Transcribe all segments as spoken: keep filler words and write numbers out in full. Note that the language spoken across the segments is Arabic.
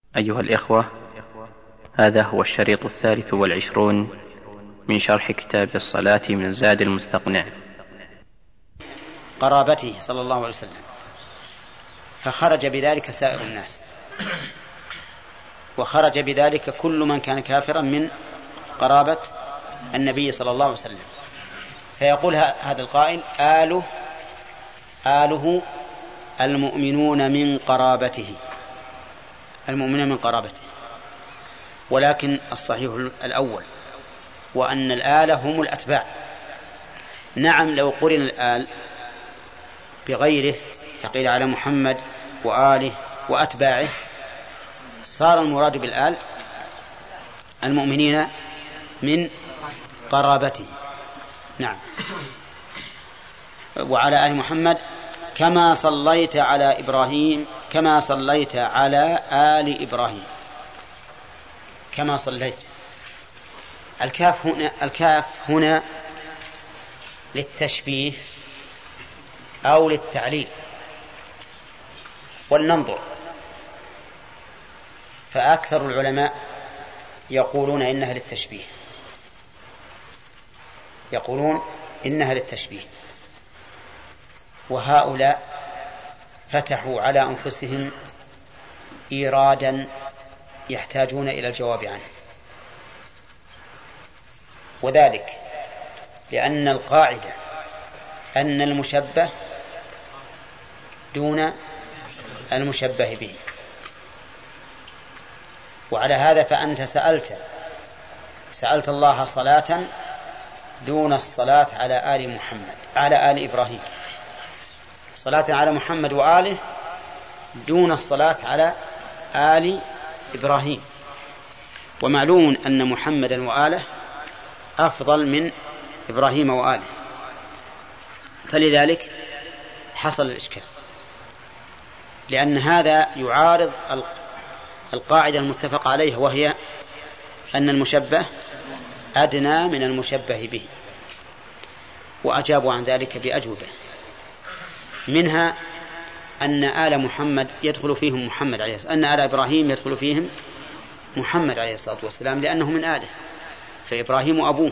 أيها الإخوة، هذا هو الشريط الثالث والعشرون من شرح كتاب الصلاة من زاد المستقنع. قرابته صلى الله عليه وسلم، فخرج بذلك سائر الناس، وخرج بذلك كل من كان كافرا من قرابة النبي صلى الله عليه وسلم. فيقول هذا القائل: آله آله المؤمنون من قرابته، المؤمنون من قرابته. ولكن الصحيح الأول، وأن الآل هم الأتباع. نعم، لو قرن الآل بغيره فقيل على محمد وآله وأتباعه صار المراد بالآل المؤمنين من قرابته. نعم. وعلى آل محمد كما صليت على إبراهيم كما صليت على آل إبراهيم. كما صليت، الكاف هنا الكاف هنا للتشبيه أو للتعليل، ولننظر. فأكثر العلماء يقولون إنها للتشبيه، يقولون إنها للتشبيه، وهؤلاء فتحوا على أنفسهم إيرادا يحتاجون إلى الجواب عنه، وذلك لأن القاعدة أن المشبه دون المشبه به. وعلى هذا فأنت سألت سألت الله صلاة دون الصلاة على آل محمد على آل إبراهيم، صلاة على محمد وآله دون الصلاة على آل إبراهيم. ومعلوم أن محمدا وآله أفضل من إبراهيم وآله، فلذلك حصل الإشكال، لأن هذا يعارض القاعدة المتفق عليها، وهي أن المشبه أدنى من المشبه به. وأجابوا عن ذلك بأجوبة، منها أن آل محمد يدخل فيهم محمد عليه الصلاة والسلام، أن آل إبراهيم يدخل فيهم محمد عليه الصلاة والسلام، لأنه من آله، فإبراهيم أبوه.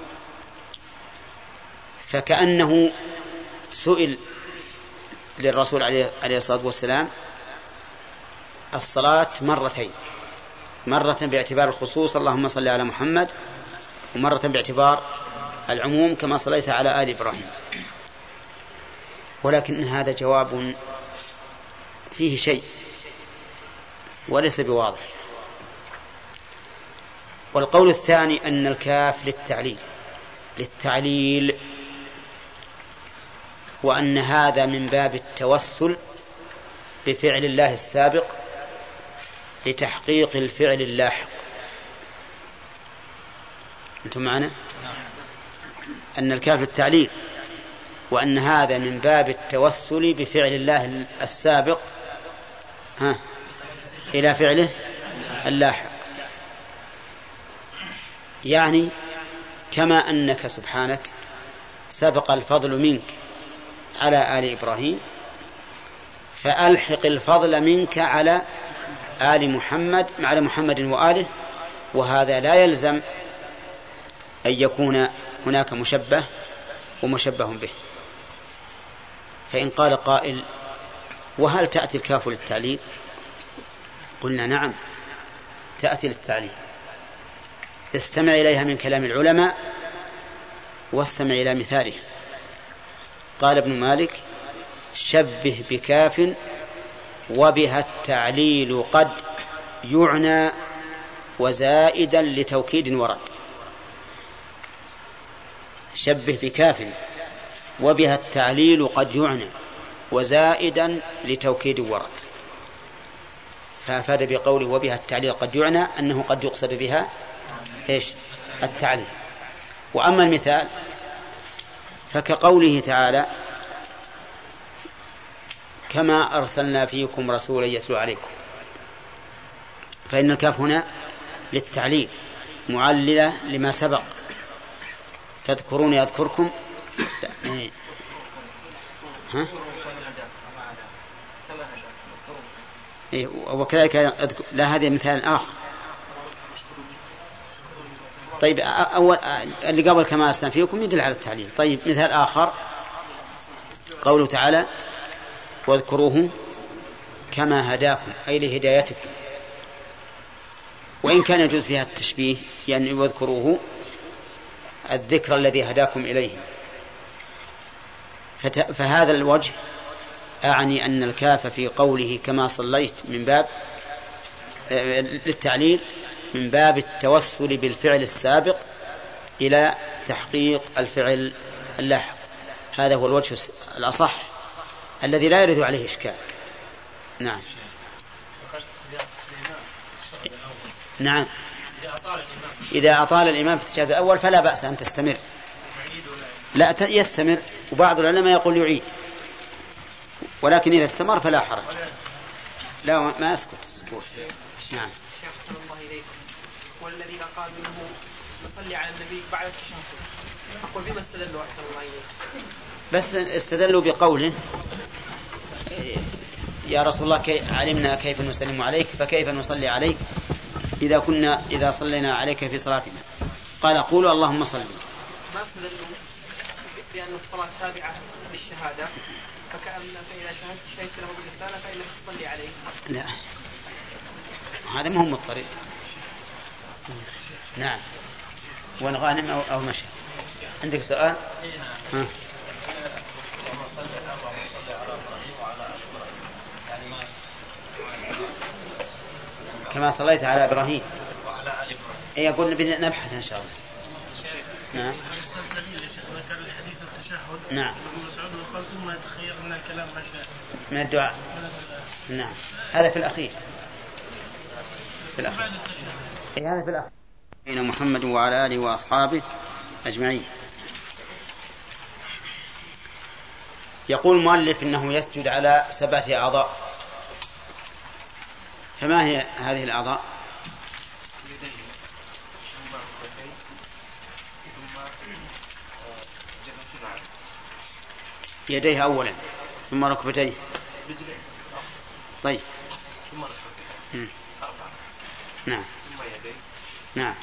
فكأنه سئل للرسول عليه الصلاة والسلام الصلاة مرتين، مرة باعتبار الخصوص اللهم صل على محمد، ومرة باعتبار العموم كما صليت على آل إبراهيم. ولكن هذا جواب فيه شيء وليس بواضح. والقول الثاني أن الكاف للتعليل للتعليل وأن هذا من باب التوسل بفعل الله السابق لتحقيق الفعل اللاحق. أنتم معنا؟ أن الكاف للتعليل، وأن هذا من باب التوسل بفعل الله السابق ها إلى فعله اللاحق. يعني كما أنك سبحانك سبق الفضل منك على آل إبراهيم، فألحق الفضل منك على آل محمد على محمد وآله. وهذا لا يلزم أن يكون هناك مشبه ومشبه به. فإن قال قائل: وهل تأتي الكاف للتعليل؟ قلنا: نعم، تأتي للتعليل. استمع إليها من كلام العلماء واستمع إلى مثاله. قال ابن مالك: شبه بكاف وبها التعليل قد يعنى وزائدا لتوكيد ورد. شبه بكاف وبها التعليل قد يعنى وزائدا لتوكيد ورد. فأفاد بقوله وبها التعليل قد يعنى أنه قد يقصد بها إيش؟ التعليل. وأما المثال فكقوله تعالى: كما أرسلنا فيكم رسولا يتلو عليكم. فإن الكاف هنا للتعليل معللة لما سبق. تذكرون يذكركم. ها؟ إيه وكذلك لا، هذا مثال آخر. طيب أول اللي قبل كما أرسلنا فيكم يدل على التعليل. طيب مثال آخر قوله تعالى واذكروه كما هداكم، أي لهدايتكم، وإن كان يجوز فيها التشبيه يعني واذكروه الذكر الذي هداكم إليه. فهذا الوجه أعني أن الكاف في قوله كما صليت من باب للتعليل، من باب التوسل بالفعل السابق إلى تحقيق الفعل اللاحق. هذا هو الوجه الأصح الذي لا يرد عليه إشكال. نعم نعم إذا أطال الإمام في التشهد الأول فلا بأس أن تستمر، لا يستمر، وبعض العلماء يقول يعيد، ولكن إذا استمر فلا حرج. لا ما أسكت. نعم. والذين قالوا انه نصلي على النبي بعد التشهد، اقول بما استدلوا احسن الله اليك؟ بس استدلوا بقوله يا رسول الله كي علمنا كيف نسلم عليك فكيف نصلي عليك اذا كنا اذا صلينا عليك في صلاتنا، قال قولوا اللهم صل. ما استدلوا بان الصلاه تابعه للشهاده، فكأن فاذا شهدت شهدت له بالرساله فانك تصلي عليه. لا هذا ما هو مضطرد. نعم. ونغانم أو, أو مشي. عندك سؤال؟ ها. كما صليت على إبراهيم. إيه يقول نبي نبحث إن شاء الله. نعم. نعم. من الدعاء. نعم. هذا في الأخير. في الأخير. إيه هذا في الأخير. بين محمد وعلى آله وأصحابه أجمعين. يقول المؤلف إنه يسجد على سبعة أعضاء، فما هي هذه الأعضاء؟ يديه أولا ثم ركبتيه. طيب. م. نعم. نعم.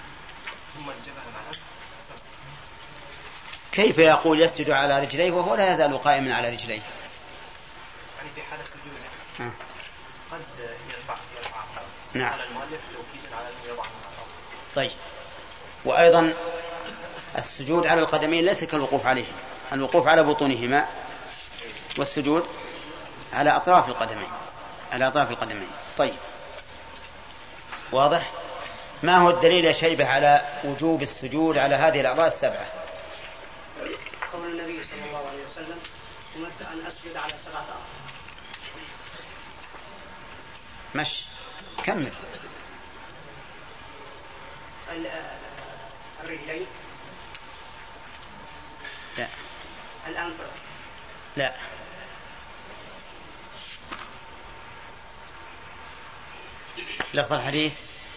كيف يقول يسجد على رجليه وهو لا يزال قائما على رجليه؟ يعني في حالة سجوده قد يرفع يرفع نعم. على المؤلف توكيدا على أنه يضعه. طيب. وأيضا السجود على القدمين ليس كالوقوف عليه، الوقوف على بطونهما والسجود على أطراف القدمين، على أطراف القدمين. طيب واضح. ما هو الدليل يا شيبة على وجوب السجود على هذه الأعضاء السبعة؟ قول النبي صلى الله عليه وسلم أمرت أن أسجد على سبعة أعضاء. مش كمل. الرجلين. لا. الأنف. لا. لفظ الحديث.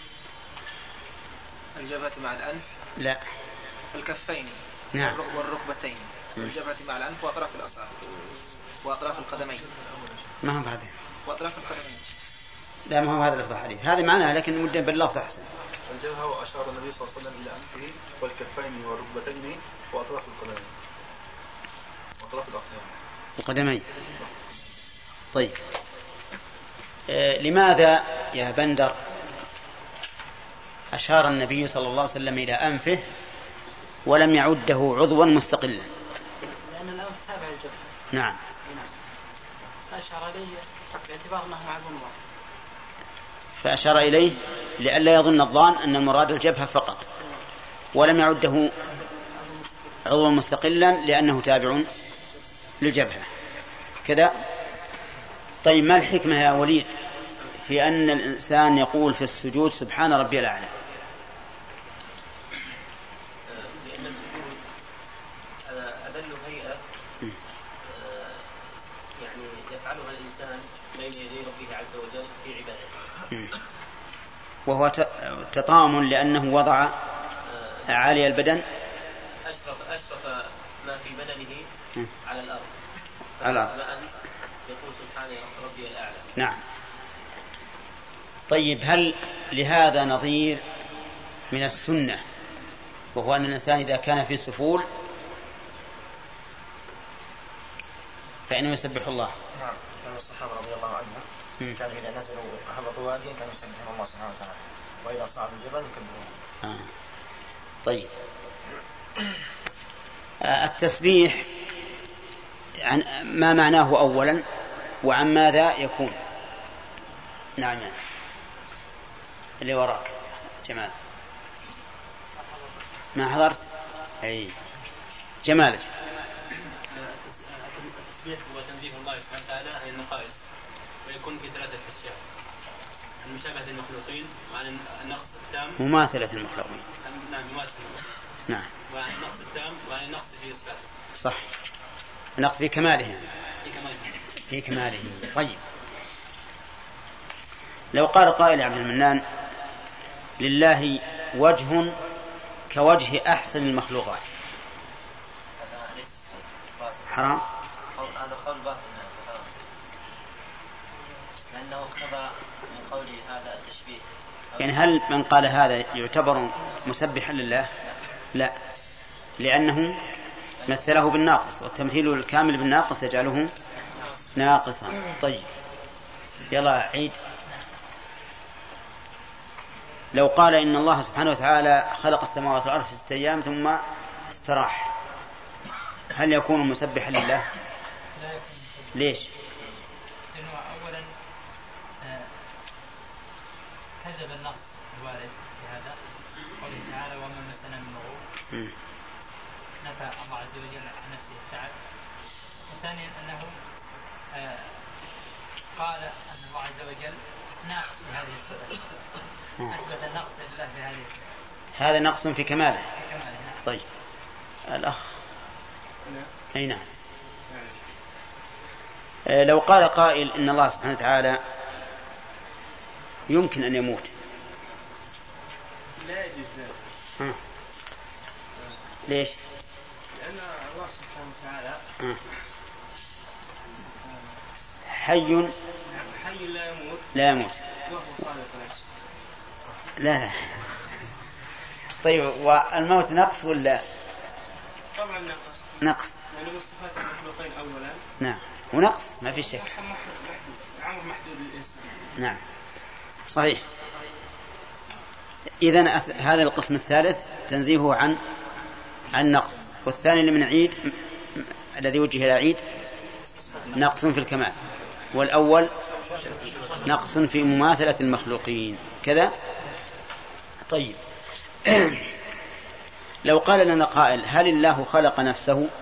الجبهة مع الأنف. لا. الكفين. نعم. والركبتين. الجبهة مع الأنف وأطراف الأصابع وأطراف القدمين. ما هو هذا؟ وأطراف القدمين. لا ما هو هذا لفظ الحديث، هذه معناها لكن مدة باللفظ أحسن. الجبهة وأشار النبي صلى الله عليه وسلم إلى أنفه والكفين والركبتين وأطراف القدمين وأطراف الأقدام القدمين. طيب آه لماذا يا بندر أشار النبي صلى الله عليه وسلم إلى أنفه ولم يعده عضوا مستقلا؟ لأن الأنف تابع الجبهة. نعم. أشار إليه باعتبار أنه معلوم واحد، فأشار إليه لئلا يظن الظان أن المراد الجبهة فقط، ولم يعده عضوا مستقلا لأنه تابع للجبهة كذا. طيب ما الحكمة يا وليد في أن الإنسان يقول في السجود سبحان ربي الأعلى؟ لأن السجود أدل هيئة يعني يفعلها الإنسان بين يدي ربه عز وجل في عبادته، وهو تطامن لأنه وضع عالي البدن، أشرف أشرف ما في بدنه على الأرض، على يقول سبحان ربي الأعلى. نعم. طيب هل لهذا نظير من السنة، وهو أن الإنسان إذا كان في سفول فإنه يسبح الله؟ نعم، كان الصحابة رضي الله عنهم كانوا إذا نزلوا هبطوا واديا كانوا يسبحون الله سبحانه وتعالى، وإذا صعدوا الجبل يكبرون. آه. طيب آه التسبيح عن ما معناه أولا وعن ماذا يكون؟ نعم يعني. اللي وراك جمال ما حضرت؟ أي جمالك. التسبيح هو تنزيه الله سبحانه وتعالى عن النقائص، ويكون في ثلاثة أشياء: المشابهة المخلوقين، وعن النقص التام، مماثلة المخلوقين. نعم مماثلة. نعم. وعن النقص التام، وعن النقص في إثبات. صح، النقص في كماله يعني. في كماله. في كماله. طيب لو قال قائل عبد المنان: لله وجه كوجه أحسن المخلوقات، حرام؟ هذا قول باطل، لأنه اقتضى من قوله هذا التشبيه. يعني هل من قال هذا يعتبر مسبحا لله؟ لا، لأنه مثله بالناقص، والتمثيل الكامل بالناقص يجعله ناقصا. طيب يلا عيد. لو قال إن الله سبحانه وتعالى خلق السماوات والأرض في ستة أيام ثم استراح، هل يكون مسبحا لله؟ ليش؟ لأنه أولا كذب النص الوارد في هذا قوله تعالى: وما مسنا من لغوب، نفى الله عز وجل عن نفسه التعب. وثانيا أنه قال أن الله عز وجل ناقص في هذه الصفة، أثبت النقص لله في هذه الصفة، هذا نقص في كماله. في كماله. طيب الأخ أي نعم. لو قال قائل إن الله سبحانه وتعالى يمكن أن يموت، لا يجوز ذلك. ليش؟ لأن الله سبحانه وتعالى حي حي لا يموت لا يموت وهو خالق نفسه. لا لا. طيب والموت نقص ولا؟ طبعا نقص. نقص. لأنه من صفات المخلوقين أولا. نعم، ونقص ما في شك. عمر محدود للإنسان. نعم صحيح. إذن هذا القسم الثالث تنزيهه عن عن نقص، والثاني اللي من عيد الذي وجه إلى عيد نقص في الكمال، والأول نقص في مماثلة المخلوقين كذا. طيب لو قال لنا قائل: هل الله خلق نفسه؟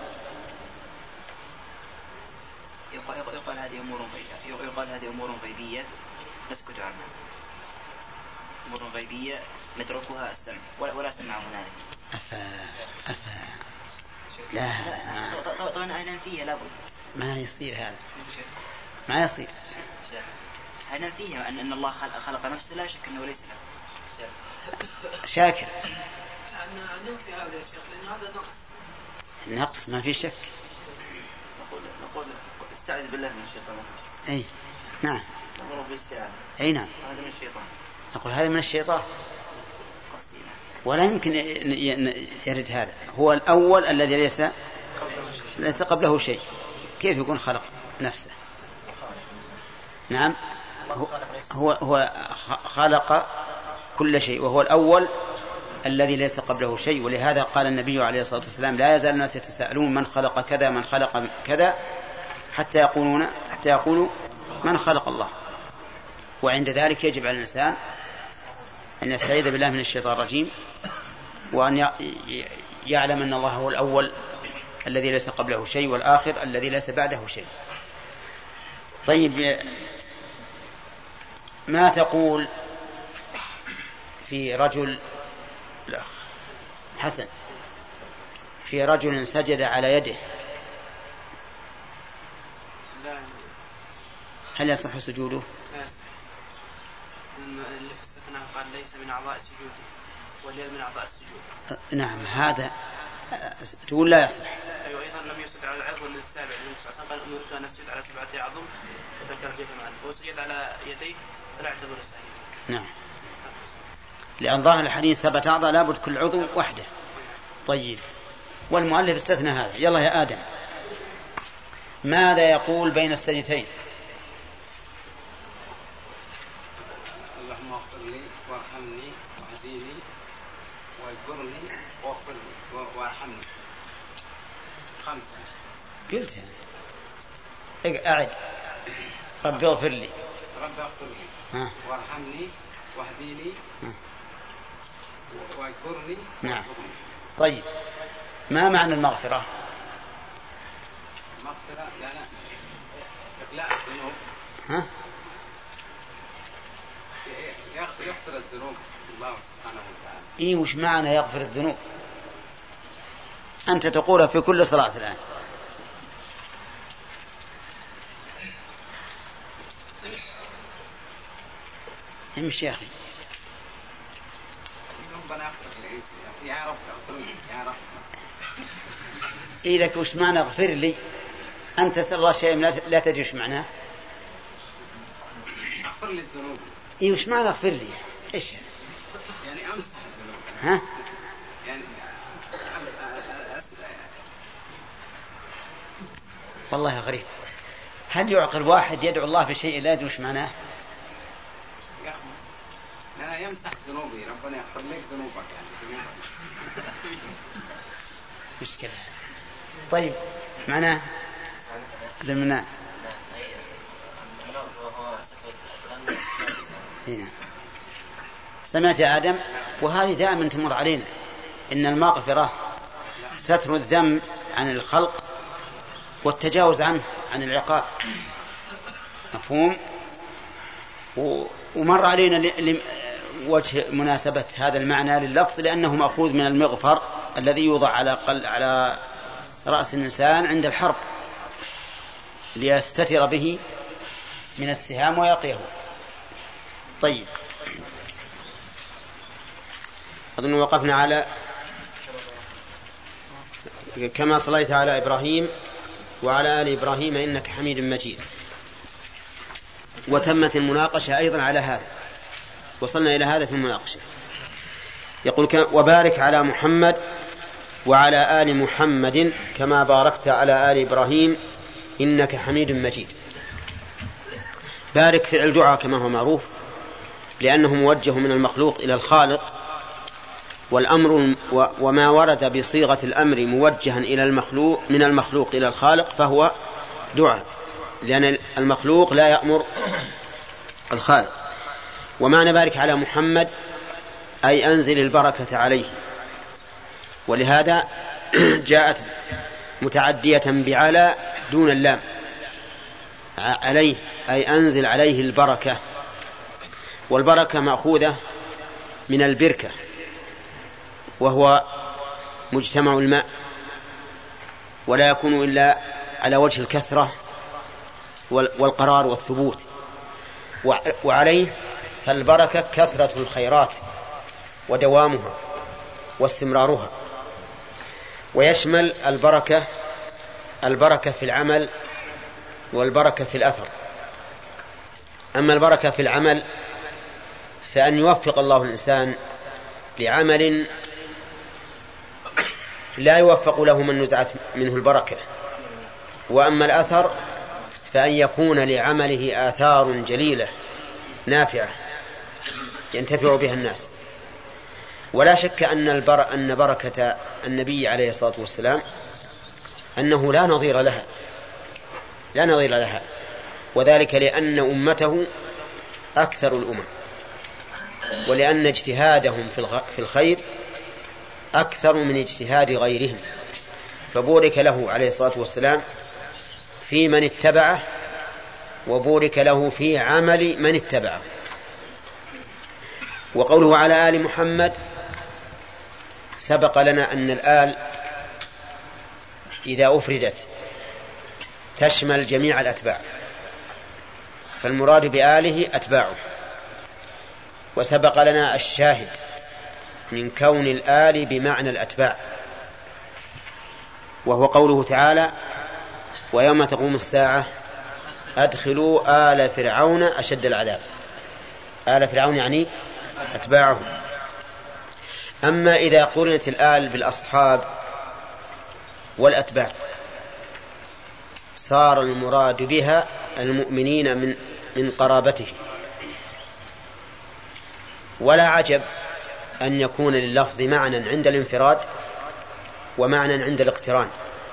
يقال هذه أمور غيبية، يقال هذه أمور غيبية نسكت عنها، أمور غيبية نتركها السمع ولا سمع هنالك. أفا أفا لا طبعا أنا فيها لابد. ما يصير هذا، ما يصير. أنا فيها أن الله خلق نفسه لا شك أنه ليس له. شاكر. أنا ننفي هذا يا شيخ لأن هذا نقص. نقص ما في شك. نقول نقول استعذ بالله من الشيطان. أي نعم. نقول بالاستعاذة. أي نعم. هذا من الشيطان. نقول هذا من الشيطان. ولا يمكن يرد هذا. هو الأول الذي ليس ليس قبله شيء، كيف يكون خلق نفسه؟ نعم هو هو خلق كل شيء، وهو الأول الذي ليس قبله شيء. ولهذا قال النبي عليه الصلاة والسلام: لا يزال الناس يتساءلون من خلق كذا من خلق كذا حتى يقولون حتى يقولوا من خلق الله. وعند ذلك يجب على الإنسان أن يستعيذ بالله من الشيطان الرجيم، وأن يعلم أن الله هو الأول الذي ليس قبله شيء، والآخر الذي ليس بعده شيء. طيب ما تقول في رجل لا حسن في رجل سجد على يده، هل يصح سجوده؟ لا يصح، اللي في السكنة قال ليس من أعضاء السجود واليد من أعضاء السجود. نعم هذا تقول لا يصح. أيوة أيضا لم يسجد على العضو السابع، قال أمرت أن أسجد على سبعة أعظم فذكر كيف معنا، وسجد على يديه فلا اعتبر سعيد. نعم، لأن ظاهر الحديث ثبت أعضاء لابد كل عضو وحده. طيب، والمؤلف استثنى هذا. يلا يا آدم، ماذا يقول بين السجدتين؟ اللهم اغفر لي وارحمني واهديني واجبرني واغفر لي وارحمني. خمسة. قلت أعد. رب اغفر لي. رب اغفر لي وارحمني واهديني واجبرني. نعم. طيب، ما معنى المغفرة؟ مغفرة لا لا إقلاع الذنوب. ها؟ يغفر الذنوب الله سبحانه وتعالى. إيه، وش معنى يغفر الذنوب؟ أنت تقولها في كل صلاة الآن. امشي يا أخي. ربنا اغفر لي يا رب اغفر لي يا رب. إيه لك وش معنى اغفر لي؟ أنت تسأل الله شيء لا تدري وش معناه. اغفر لي الذنوب. إيه وش معنى اغفر لي؟ إيش يعني أمسح الذنوب. ها؟ يعني والله غريب. هل يعقل واحد يدعو الله بشيء لا يدري وش معناه؟ لا يمسح ذنوبي، ربنا يغفر لك ذنوبك يعني. مشكلة. طيب، معناه لمنا هنا. سمعت يا آدم؟ وهذه دائما تمر علينا، إن المغفرة ستر الذنب عن الخلق والتجاوز عنه عن العقاب. مفهوم؟ ومر علينا وجه مناسبة هذا المعنى لللفظ لأنه مأخوذ من المغفر الذي يوضع على قل على رأس الإنسان عند الحرب ليستتر به من السهام ويقيه. طيب، أظن وقفنا على كما صليت على إبراهيم وعلى آل إبراهيم إنك حميد مجيد، وتمت المناقشة أيضا على هذا. وصلنا إلى هذا في المناقشة. يقول وبارك على محمد وعلى آل محمد كما باركت على آل إبراهيم إنك حميد مجيد. بارك فعل دعاء كما هو معروف، لأنه موجه من المخلوق إلى الخالق، والأمر وما ورد بصيغة الأمر موجها إلى المخلوق من المخلوق إلى الخالق فهو دعاء، لأن المخلوق لا يأمر الخالق. ومعنى بارك على محمد أي أنزل البركة عليه، ولهذا جاءت متعدية بعلى دون اللام. عليه أي أنزل عليه البركة، والبركة مأخوذة من البركة وهو مجتمع الماء، ولا يكون إلا على وجه الكثرة والقرار والثبوت. وعليه فالبركة كثرة الخيرات ودوامها واستمرارها. ويشمل البركة البركة في العمل والبركة في الأثر. أما البركة في العمل فأن يوفق الله الإنسان لعمل لا يوفق له من نزعت منه البركة. وأما الأثر فأن يكون لعمله آثار جليلة نافعة ينتفع بها الناس. ولا شك أن, البر... أن بركة النبي عليه الصلاة والسلام أنه لا نظير لها لا نظير لها وذلك لأن أمته أكثر الأمم، ولأن اجتهادهم في الخير أكثر من اجتهاد غيرهم، فبورك له عليه الصلاة والسلام في من اتبعه، وبورك له في عمل من اتبعه. وقوله على آل محمد سبق لنا أن الآل إذا أفردت تشمل جميع الأتباع، فالمراد بآله أتباعه. وسبق لنا الشاهد من كون الآل بمعنى الأتباع، وهو قوله تعالى ويوم تقوم الساعة أدخلوا آل فرعون أشد العذاب. آل فرعون يعني أتباعه. أما إذا قرنت الآل بالأصحاب والأتباع صار المراد بها المؤمنين من من قرابته. ولا عجب أن يكون لللفظ معنى عند الانفراد ومعنى عند الاقتران.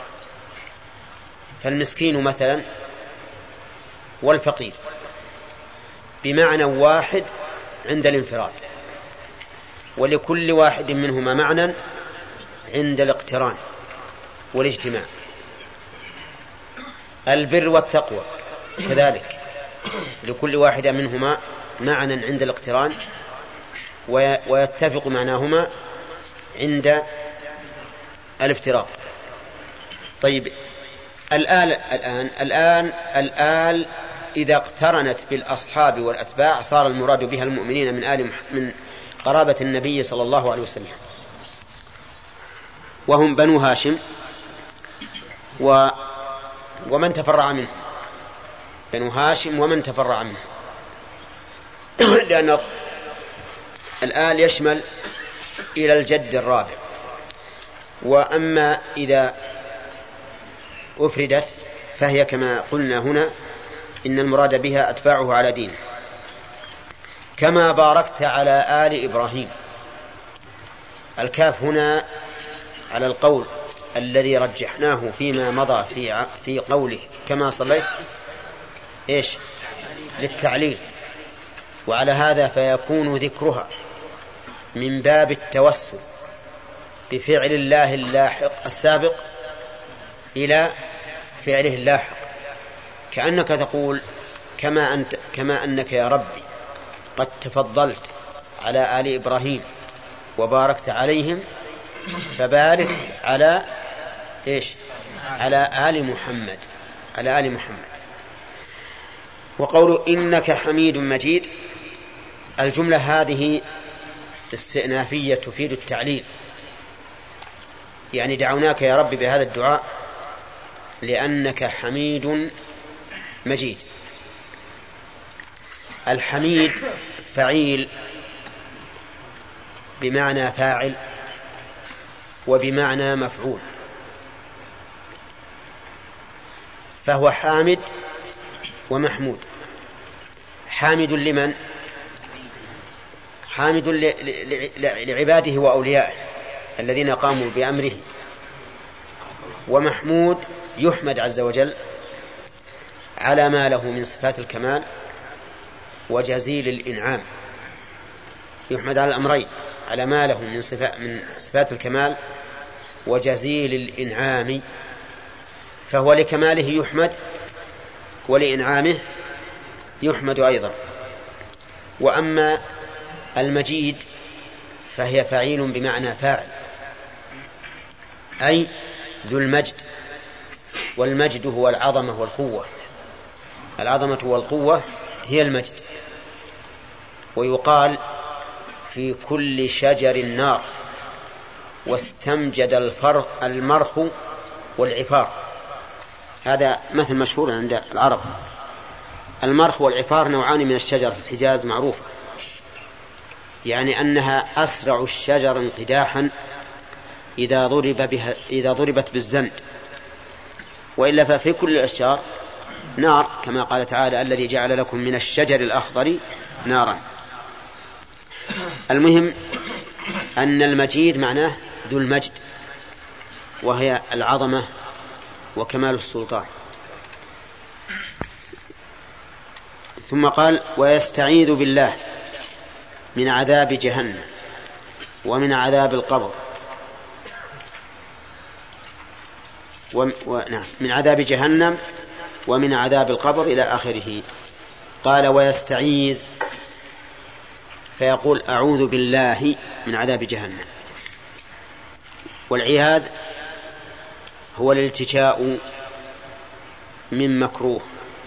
فالمسكين مثلا والفقير بمعنى واحد عند الانفراد، ولكل واحد منهما معنى عند الاقتران والاجتماع. البر والتقوى كذلك لكل واحد منهما معنى عند الاقتران ويتفق معناهما عند الافتراق. طيب الآن الآن الآن الآل إذا اقترنت بالأصحاب والأتباع صار المراد بها المؤمنين من آل من قرابة النبي صلى الله عليه وسلم، وهم بنو هاشم و ومن تفرع منه، بنو هاشم ومن تفرع منه، لأن الآل يشمل إلى الجد الرابع. وأما إذا أفردت فهي كما قلنا هنا إن المراد بها أتباعه على دين. كما باركت على آل إبراهيم، الكاف هنا على القول الذي رجحناه فيما مضى في في قوله كما صليت إيش للتعليل، وعلى هذا فيكون ذكرها من باب التوسل بفعل الله اللاحق السابق إلى فعله اللاحق، كأنك تقول كما أنت كما أنك يا ربي قد تفضلت على آل إبراهيم وباركت عليهم فبارك على إيش على آل محمد على آل محمد. وقول إنك حميد مجيد، الجملة هذه استئنافية تفيد التعليل، يعني دعوناك يا رب بهذا الدعاء لأنك حميد مجيد. الحميد فعيل بمعنى فاعل وبمعنى مفعول، فهو حامد ومحمود. حامد لمن؟ حامد لعباده وأوليائه الذين قاموا بأمره، ومحمود يحمد عز وجل على ما له من صفات الكمال وجزيل الإنعام. يحمد على الأمرين، على ما له من صفات من صفات الكمال وجزيل الإنعام، فهو لكماله يحمد ولإنعامه يحمد أيضا. وأما المجيد فهي فعيل بمعنى فاعل، أي ذو المجد، والمجد هو العظمة والقوة، العظمة والقوة هي المجد. ويقال في كل شجر نار واستمجد الفرق المرخ والعفار، هذا مثل مشهور عند العرب. المرخ والعفار نوعان من الشجر في الحجاز معروفة، يعني أنها أسرع الشجر انقداحا إذا ضرب بها إذا ضربت بالزند، وإلا ففي كل الأشجار نار، كما قال تعالى الذي جعل لكم من الشجر الأخضر نارا. المهم أن المجيد معناه ذو المجد، وهي العظمة وكمال السلطان. ثم قال ويستعيذ بالله من عذاب جهنم ومن عذاب القبر و... و... نعم من عذاب جهنم ومن عذاب القبر إلى آخره. قال ويستعيذ فيقول أعوذ بالله من عذاب جهنم. والعياذ هو الالتجاء من مكروه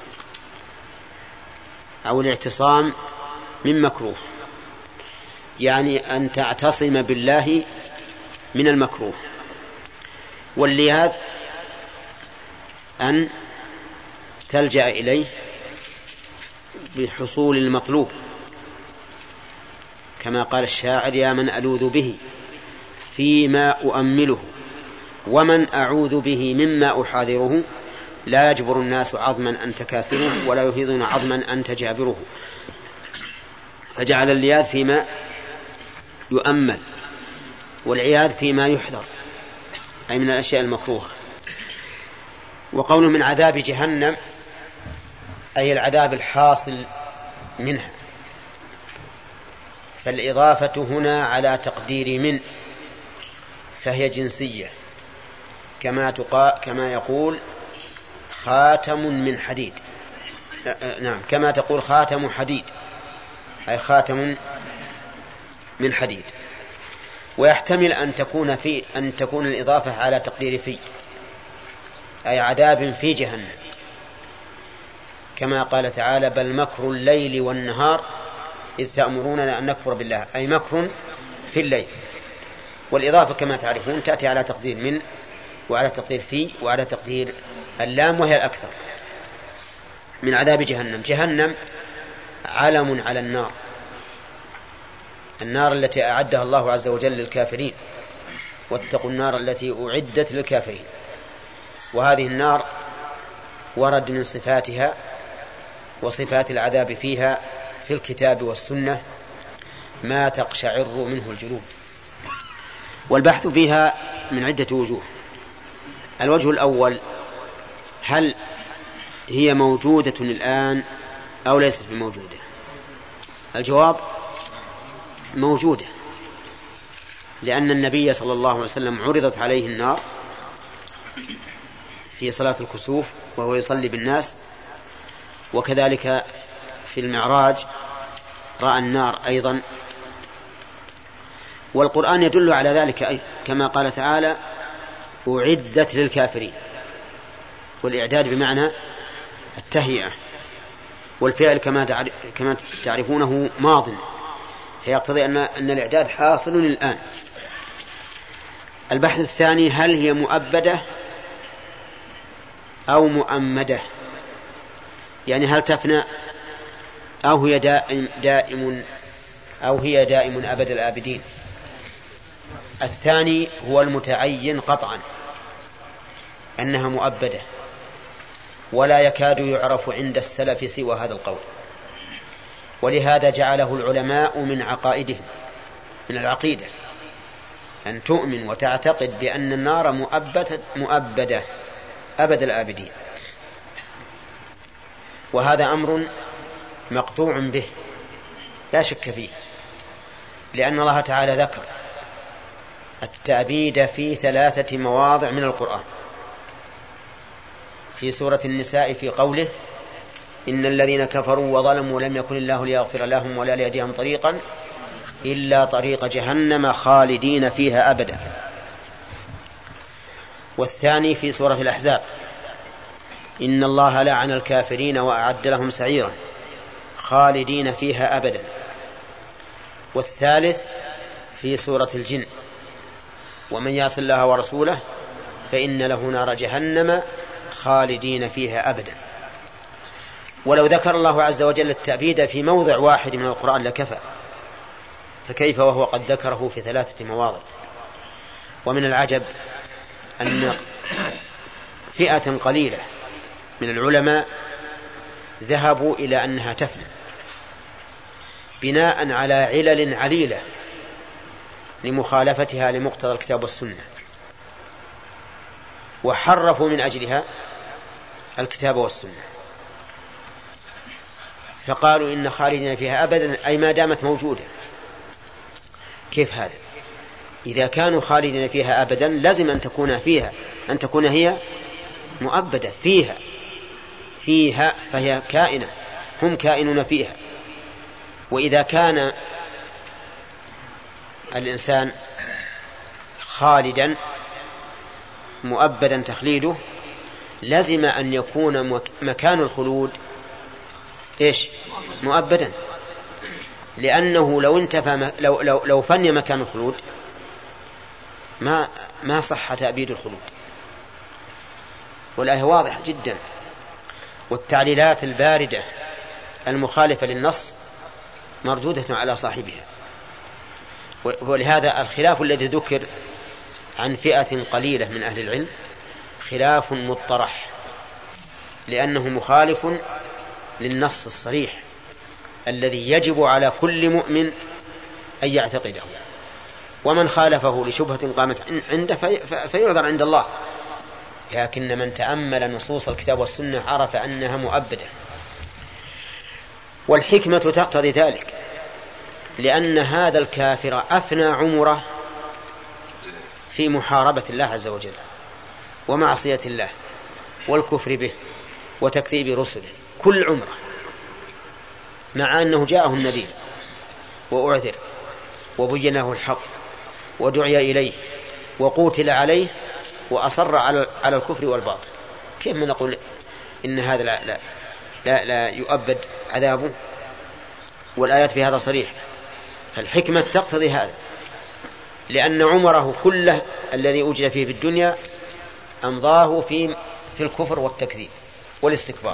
أو الاعتصام من مكروه، يعني أن تعتصم بالله من المكروه. واللياذ أن تلجأ إليه بحصول المطلوب، كما قال الشاعر: يا من ألوذ به فيما أؤمله ومن أعوذ به مما أحاذره، لا يجبر الناس عظما أنت كاسره ولا يفيضون عظما أنت جابره. فجعل اللياذ فيما يؤمل والعياذ فيما يحذر، أي من الأشياء المكروهة. وقول من عذاب جهنم أي العذاب الحاصل منها، فالإضافة هنا على تقدير من، فهي جنسية، كما تقا كما يقول خاتم من حديد، نعم كما تقول خاتم حديد، أي خاتم من حديد. ويحتمل أن تكون في أن تكون الإضافة على تقدير في، أي عذاب في جهنم، كما قال تعالى: بل مكر الليل والنهار إذ تأمروننا أن نكفر بالله، أي مكر في الليل. والإضافة كما تعرفون تأتي على تقدير من، وعلى تقدير في، وعلى تقدير اللام، وهي الأكثر. من عذاب جهنم. جهنم علم على النار، النار التي أعدها الله عز وجل للكافرين: واتقوا النار التي أعدت للكافرين. وهذه النار ورد من صفاتها وصفات العذاب فيها في الكتاب والسنة ما تقشعر منه الجلود. والبحث فيها من عدة وجوه. الوجه الأول: هل هي موجودة الآن أو ليست بموجودة؟ الجواب: موجودة، لأن النبي صلى الله عليه وسلم عرضت عليه النار في صلاة الكسوف وهو يصلي بالناس، وكذلك في المعراج رأى النار أيضا. والقرآن يدل على ذلك أي كما قال تعالى: أعدت للكافرين. والإعداد بمعنى التهيئة، والفعل كما تعرفونه ماض، فيقتضي أن أن الإعداد حاصل الآن. البحث الثاني: هل هي مؤبدة أو مؤمدة؟ يعني هل تفنى أو هي دائم, دائم أو هي دائم أبد الآبدين؟ الثاني هو المتعين قطعا أنها مؤبدة، ولا يكاد يعرف عند السلف سوى هذا القول. ولهذا جعله العلماء من عقائدهم، من العقيدة، أن تؤمن وتعتقد بأن النار مؤبدة, مؤبدة أبد الآبدين. وهذا أمر مقطوع به لا شك فيه، لأن الله تعالى ذكر التأبيد في ثلاثة مواضع من القرآن. في سورة النساء في قوله: إن الذين كفروا وظلموا لم يكن الله ليغفر لهم ولا ليهديهم طريقا إلا طريق جهنم خالدين فيها أبدا. والثاني في سورة الأحزاب: إن الله لعن الكافرين وأعد لهم سعيرا خالدين فيها أبدا. والثالث في سورة الجن: ومن يعص الله ورسوله فإن له نار جهنم خالدين فيها أبدا. ولو ذكر الله عز وجل التأبيد في موضع واحد من القرآن لكفى، فكيف وهو قد ذكره في ثلاثة مواضع؟ ومن العجب أن فئة قليلة من العلماء ذهبوا إلى أنها تفنى بناء على علل عليلة لمخالفتها لمقتضى الكتاب والسنة، وحرفوا من أجلها الكتاب والسنة، فقالوا إن خالدين فيها أبدا أي ما دامت موجودة. كيف هذا؟ إذا كانوا خالدين فيها أبدا لازم أن تكون فيها أن تكون هي مؤبدة فيها فيها فهي كائنة، هم كائنون فيها. وإذا كان الإنسان خالدا مؤبدا تخليده لازم أن يكون مكان الخلود إيش؟ مؤبدا، لأنه لو انتفى لو لو لو فني مكان الخلود ما ما صح تأبيد الخلود. والآية واضحة جدا، والتعليلات الباردة المخالفة للنص مردودة على صاحبها. ولهذا الخلاف الذي ذكر عن فئة قليلة من أهل العلم خلاف مطرح، لأنه مخالف للنص الصريح الذي يجب على كل مؤمن أن يعتقده، ومن خالفه لشبهة قامت عنده فيعذر عند الله. لكن من تأمل نصوص الكتاب والسنة عرف أنها مؤبدة، والحكمة تقتضي ذلك، لأن هذا الكافر أفنى عمره في محاربة الله عز وجل ومعصية الله والكفر به وتكذيب رسله كل عمره، مع أنه جاءه النذير وأعذر وبين له الحق ودعي إليه وقوتل عليه وأصر على الكفر والباطل. كيف ما نقول إن هذا لا, لا, لا, لا يؤبد عذابه؟ والآيات في هذا صريح. فالحكمة تقتضي هذا، لأن عمره كله الذي أوجد فيه في الدنيا أمضاه في في الكفر والتكذيب والاستكبار.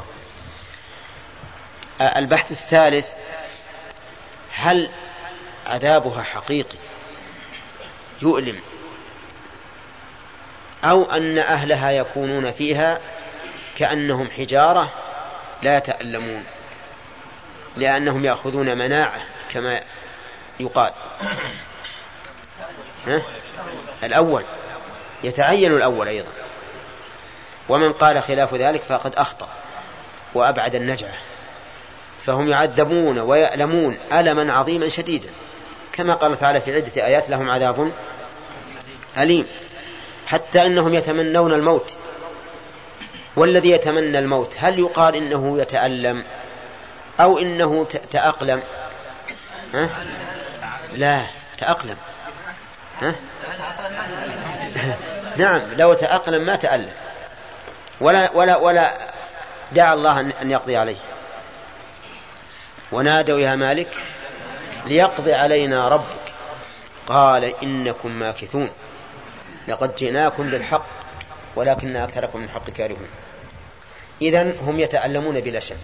البحث الثالث: هل عذابها حقيقي يؤلم، أو أن أهلها يكونون فيها كأنهم حجارة لا يتألمون لأنهم يأخذون مناعة كما يقال؟ ها؟ الأول يتعين الأول أيضا، ومن قال خلاف ذلك فقد أخطأ وأبعد النجعة، فهم يعذبون ويألمون ألما عظيما شديدا، كما قال تعالى في عدة آيات: لهم عذاب أليم، حتى أنهم يتمنون الموت. والذي يتمنى الموت هل يقال إنه يتألم أو إنه تأقلم؟ ها؟ لا، تأقلم. ها؟ نعم، لو تأقلم ما تألم ولا, ولا, ولا دعا الله أن يقضي عليه. ونادوا: يا مالك ليقضي علينا ربك، قال إنكم ماكثون، لقد جئناكم بالحق ولكن أكثركم من الحق كارهون. إذن هم يتألمون بلا شك،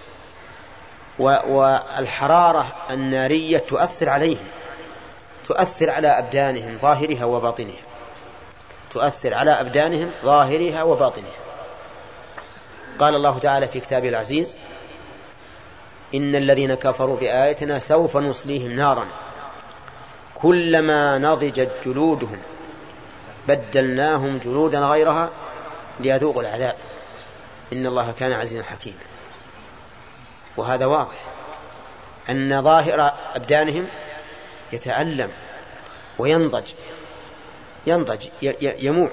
والحرارة النارية تؤثر عليهم، تؤثر على أبدانهم ظاهرها وباطنها، تؤثر على أبدانهم ظاهرها وباطنها. قال الله تعالى في كتابه العزيز: إن الذين كفروا بآياتنا سوف نصليهم نارا كلما نضجت جلودهم بدلناهم جلودا غيرها ليذوقوا العذاب إن الله كان عزيزا حكيما. وهذا واضح أن ظاهر أبدانهم يتألم وينضج ينضج يموع.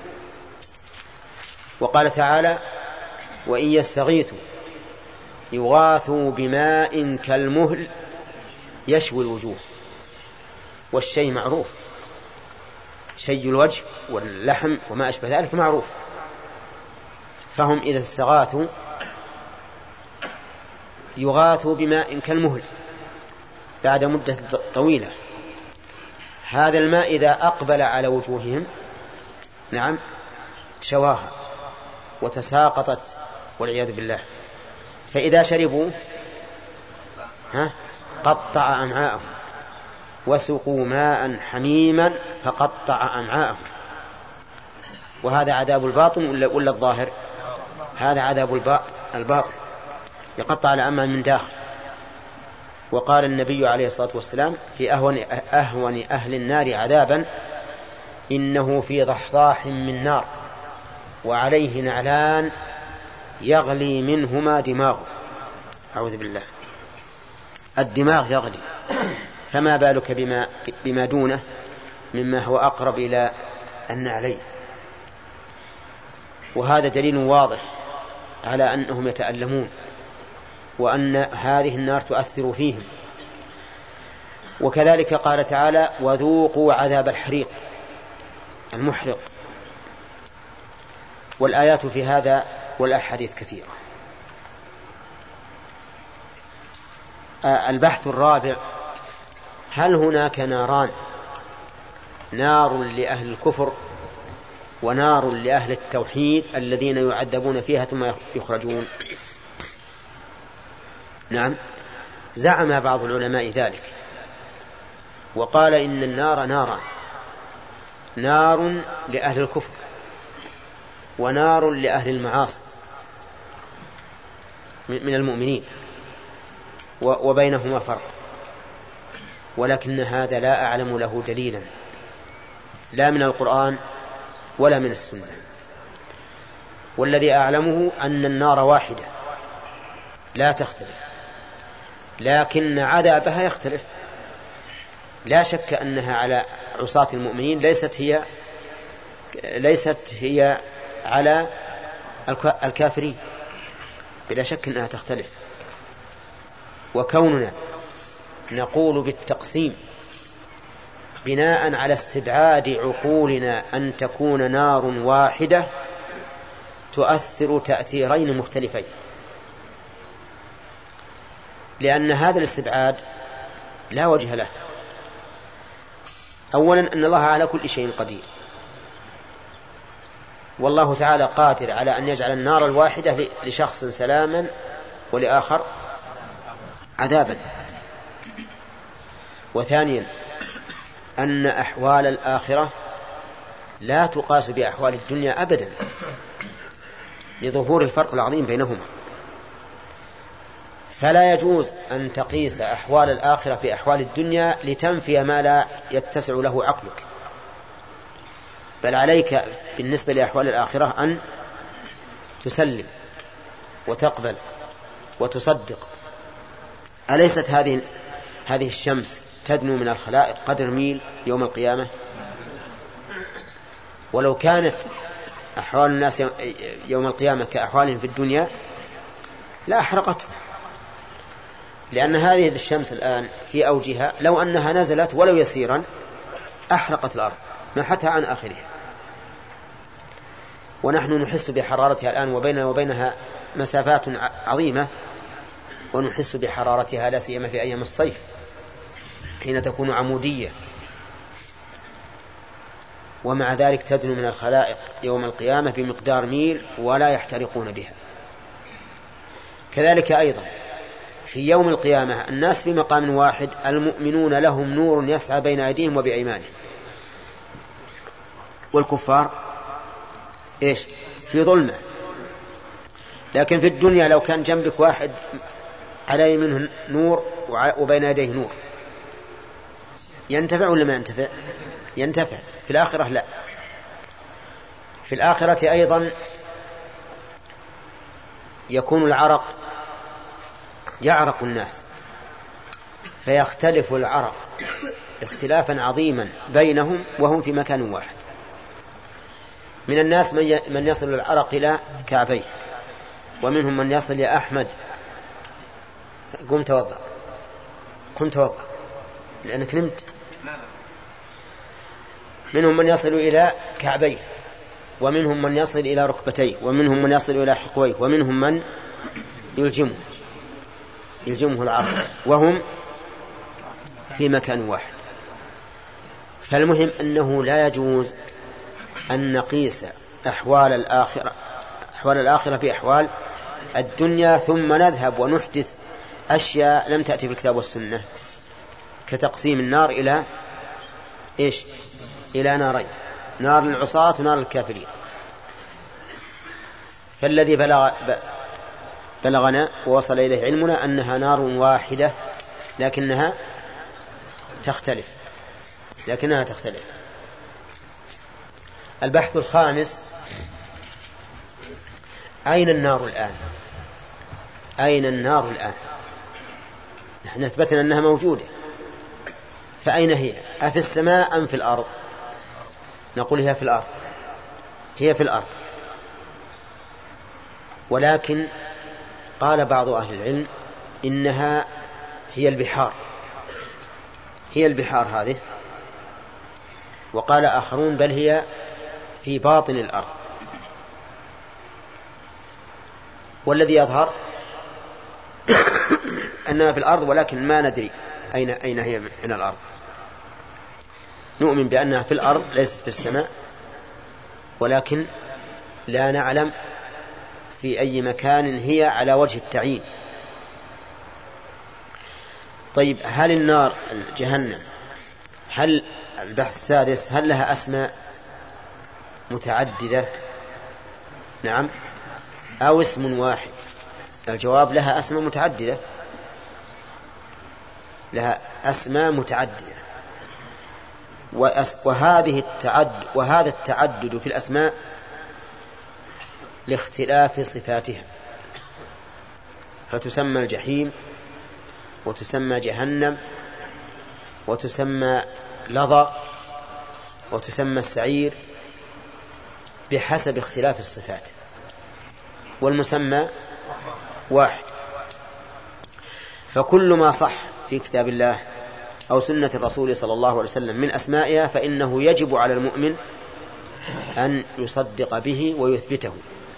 وقال تعالى: وإن يستغيثوا يغاثوا بماء كالمهل يشوي الوجوه. والشيء معروف، شيء الوجه واللحم وما أشبه ذلك معروف. فهم إذا استغاثوا يغاثوا بماء كالمهل بعد مدة طويلة. هذا الماء إذا أقبل على وجوههم نعم شواها وتساقطت والعياذ بالله، فإذا شربوا ها قطع أمعاءهم، وسقوا ماء حميما فقطع أمعاءهم. وهذا عذاب الباطن ولا الظاهر؟ هذا عذاب الباطن، يقطع الأمعاء من داخل. وقال النبي عليه الصلاة والسلام في أهون, أهون أهل النار عذابا: إنه في ضحضاح من نار وعليه نعلان يغلي منهما دماغه. أعوذ بالله، الدماغ يغلي، فما بالك بما, بما دونه مما هو أقرب إلى النعلين. وهذا دليل واضح على أنهم يتألمون وأن هذه النار تؤثر فيهم. وكذلك قال تعالى: وذوقوا عذاب الحريق المحرق. والآيات في هذا والأحاديث كثيرة. البحث الرابع: هل هناك ناران، نار لأهل الكفر ونار لأهل التوحيد الذين يعذبون فيها ثم يخرجون؟ نعم، زعم بعض العلماء ذلك، وقال إن النار ناران: نار لأهل الكفر ونار لأهل المعاصي من المؤمنين، وبينهما فرق، ولكن هذا لا أعلم له دليلا لا من القرآن ولا من السنة. والذي أعلمه أن النار واحدة لا تختلف، لكن عذابها يختلف. لا شك أنها على عصاة المؤمنين ليست هي ليست هي على الكافرين، بلا شك أنها تختلف. وكوننا نقول بالتقسيم بناء على استبعاد عقولنا أن تكون نار واحدة تؤثر تأثيرين مختلفين، لأن هذا الاستبعاد لا وجه له. أولا أن الله على كل شيء قدير، والله تعالى قادر على أن يجعل النار الواحدة لشخص سلاما ولآخر عذابا. وثانيا أن أحوال الآخرة لا تقاس بأحوال الدنيا أبدا لظهور الفرق العظيم بينهما، فلا يجوز أن تقيس أحوال الآخرة بأحوال الدنيا لتنفي ما لا يتسع له عقلك، بل عليك بالنسبة لأحوال الآخرة أن تسلم وتقبل وتصدق. أليست هذه هذه الشمس تدنو من الخلائق قدر ميل يوم القيامة؟ ولو كانت أحوال الناس يوم القيامة كأحوالهم في الدنيا لا أحرقتهم، لأن هذه الشمس الآن في أوجها لو أنها نزلت ولو يسيرا أحرقت الأرض ما حتى عن آخرها. ونحن نحس بحرارتها الآن وبيننا وبينها مسافات عظيمة، ونحس بحرارتها لا سيما في أيام الصيف حين تكون عمودية، ومع ذلك تدنو من الخلائق يوم القيامة بمقدار ميل ولا يحترقون بها. كذلك أيضا في يوم القيامة الناس في مقام واحد، المؤمنون لهم نور يسعى بين أيديهم وبأيمانهم، والكفار إيش؟ في ظلمة. لكن في الدنيا لو كان جنبك واحد على يمينه نور وبين يديه نور ينتفع ولا ما ينتفع؟ ينتفع. في الآخرة لا. في الآخرة أيضا يكون العرق يعرق الناس، فيختلف العرق اختلافا عظيما بينهم وهم في مكان واحد. من الناس من يصل العرق إلى كعبيه، ومنهم من يصل يا أحمد قم توضأ قم توضأ لأنك نمت. منهم من يصل إلى كعبيه، ومنهم من يصل إلى ركبتيه، ومنهم من يصل إلى حقويه، ومنهم من يلجمه يلجمه العرق وهم في مكان واحد. فالمهم أنه لا يجوز أن نقيس أحوال الآخرة أحوال الآخرة بأحوال الدنيا ثم نذهب ونحدث أشياء لم تأتي في الكتاب والسنة، كتقسيم النار إلى إيش؟ إلى نارين، نار للعصاة ونار للكافرين. فالذي بلغ بلغنا ووصل إليه علمنا أنها نار واحدة لكنها تختلف لكنها تختلف. البحث الخامس: أين النار الآن؟ أين النار الآن؟ نحن أثبتنا أنها موجودة، فأين هي؟ أفي السماء أم في الأرض؟ نقول هي في الأرض هي في الأرض ولكن قال بعض أهل العلم إنها هي البحار هي البحار هذه، وقال آخرون بل هي في باطن الأرض. والذي يظهر أنها في الأرض، ولكن ما ندري أين أين هي من الأرض. نؤمن بأنها في الأرض ليست في السماء، ولكن لا نعلم في أي مكان هي على وجه التعيين. طيب، هل النار جهنم هل البحث السادس هل لها أسماء متعددة؟ نعم، أو اسم واحد؟ الجواب لها أسماء متعددة، لها أسماء متعددة، وهذه التعدد وهذا التعدد في الأسماء لاختلاف صفاتها، فتسمى الجحيم وتسمى جهنم وتسمى لظى وتسمى السعير بحسب اختلاف الصفات، والمسمى واحد. فكل ما صح في كتاب الله أو سنة الرسول صلى الله عليه وسلم من أسمائها فإنه يجب على المؤمن أن يصدق به ويثبته.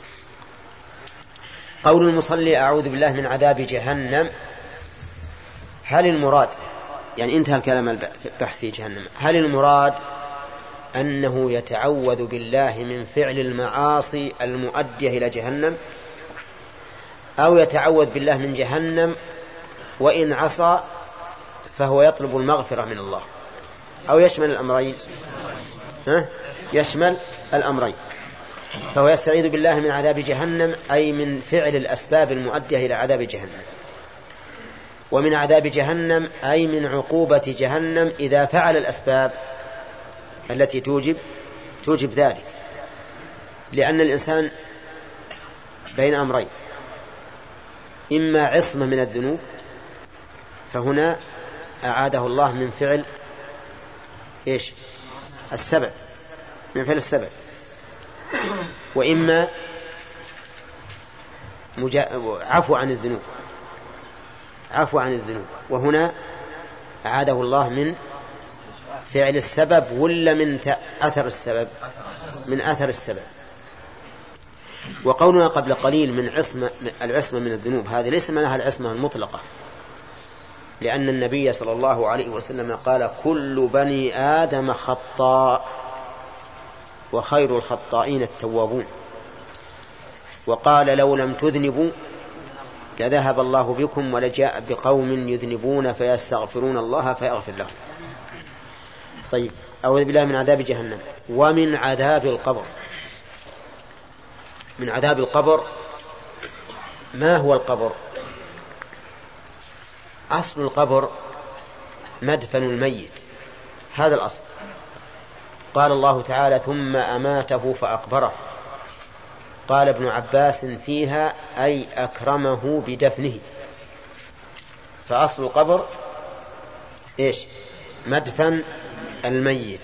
قول المصلي أعوذ بالله من عذاب جهنم، هل المراد، يعني انتهى الكلام البحث في جهنم، هل المراد أنه يتعوذ بالله من فعل المعاصي المؤدية إلى جهنم، أو يتعوذ بالله من جهنم وإن عصى فهو يطلب المغفرة من الله، أو يشمل الأمرين؟ ها؟ يشمل الأمرين. فهو يستعيذ بالله من عذاب جهنم أي من فعل الأسباب المؤدية إلى عذاب جهنم، ومن عذاب جهنم أي من عقوبة جهنم إذا فعل الأسباب التي توجب توجب ذلك، لأن الإنسان بين أمرين: إما عصمة من الذنوب، فهنا أعاده الله من فعل إيش؟ السبب، من فعل السبب، وإما مجا... عفو عن الذنوب، عفو عن الذنوب، وهنا أعاده الله من فعل السبب ولا من أثر السبب؟ من أثر السبب. وقولنا قبل قليل من عصمة العصمة من الذنوب، هذه ليس معناها العصمة المطلقة، لأن النبي صلى الله عليه وسلم قال: كل بني آدم خطاء وخير الخطائين التوابون. وقال: لو لم تذنبوا لذهب الله بكم ولجاء بقوم يذنبون فيستغفرون الله فيغفر لهم. طيب، أعوذ بالله من عذاب جهنم ومن عذاب القبر. من عذاب القبر، ما هو القبر؟ أصل القبر مدفن الميت، هذا الأصل. قال الله تعالى: ثم أماته فأقبره. قال ابن عباس: فيها أي أكرمه بدفنه. فأصل القبر إيش؟ مدفن الميت.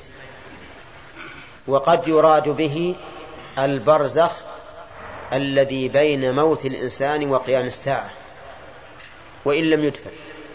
وقد يراد به البرزخ الذي بين موت الإنسان وقيام الساعة وإن لم يدفن،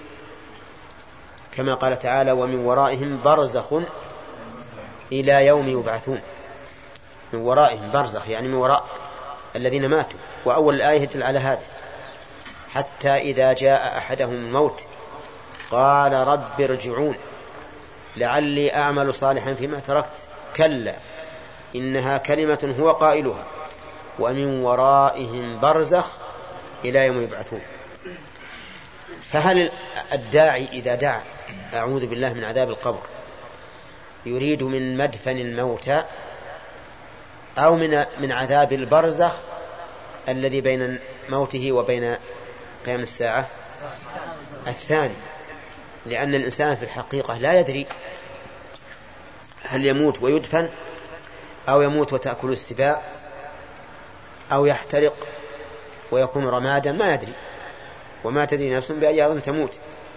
كما قال تعالى: ومن ورائهم برزخ إلى يوم يبعثون. من ورائهم برزخ يعني من وراء الذين ماتوا، وأول الآية يدل على هذا: حتى إذا جاء أحدهم الموت قال رب ارجعون لعلي أعمل صالحا فيما تركت كلا إنها كلمة هو قائلها ومن ورائهم برزخ إلى يوم يبعثون. فهل الداعي إذا دعا أعوذ بالله من عذاب القبر يريد من مدفن الموتى أو من من عذاب البرزخ الذي بين موته وبين قيام الساعة؟ الثاني، لأن الإنسان في الحقيقة لا يدري هل يموت ويدفن أو يموت وتأكل السباع أو يحترق ويكون رمادا، ما يدري، وما تدري نفس بأي أرض تموت.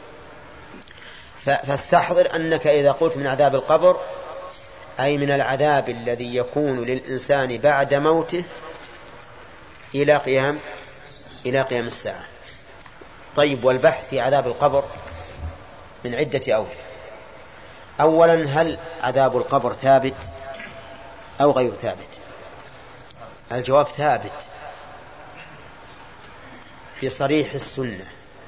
فاستحضر أنك إذا قلت من عذاب القبر أي من العذاب الذي يكون للإنسان بعد موته إلى قيام إلى قيام الساعة. طيب، والبحث في عذاب القبر من عدة أوجه. أولا، هل عذاب القبر ثابت أو غير ثابت؟ الجواب ثابت في صريح السنة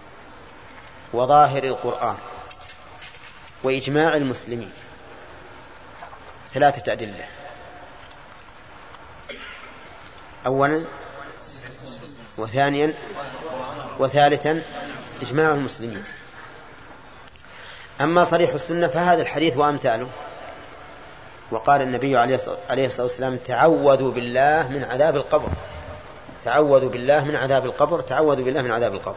وظاهر القرآن وإجماع المسلمين. ثلاثة أدلة: أولا وثانيا وثالثا إجماع المسلمين. أما صريح السنة فهذا الحديث وأمثاله. وقال النبي عليه الصلاة والسلام تعوذوا بالله من عذاب القبر، تعوذوا بالله من عذاب القبر، تعوذوا بالله من عذاب القبر.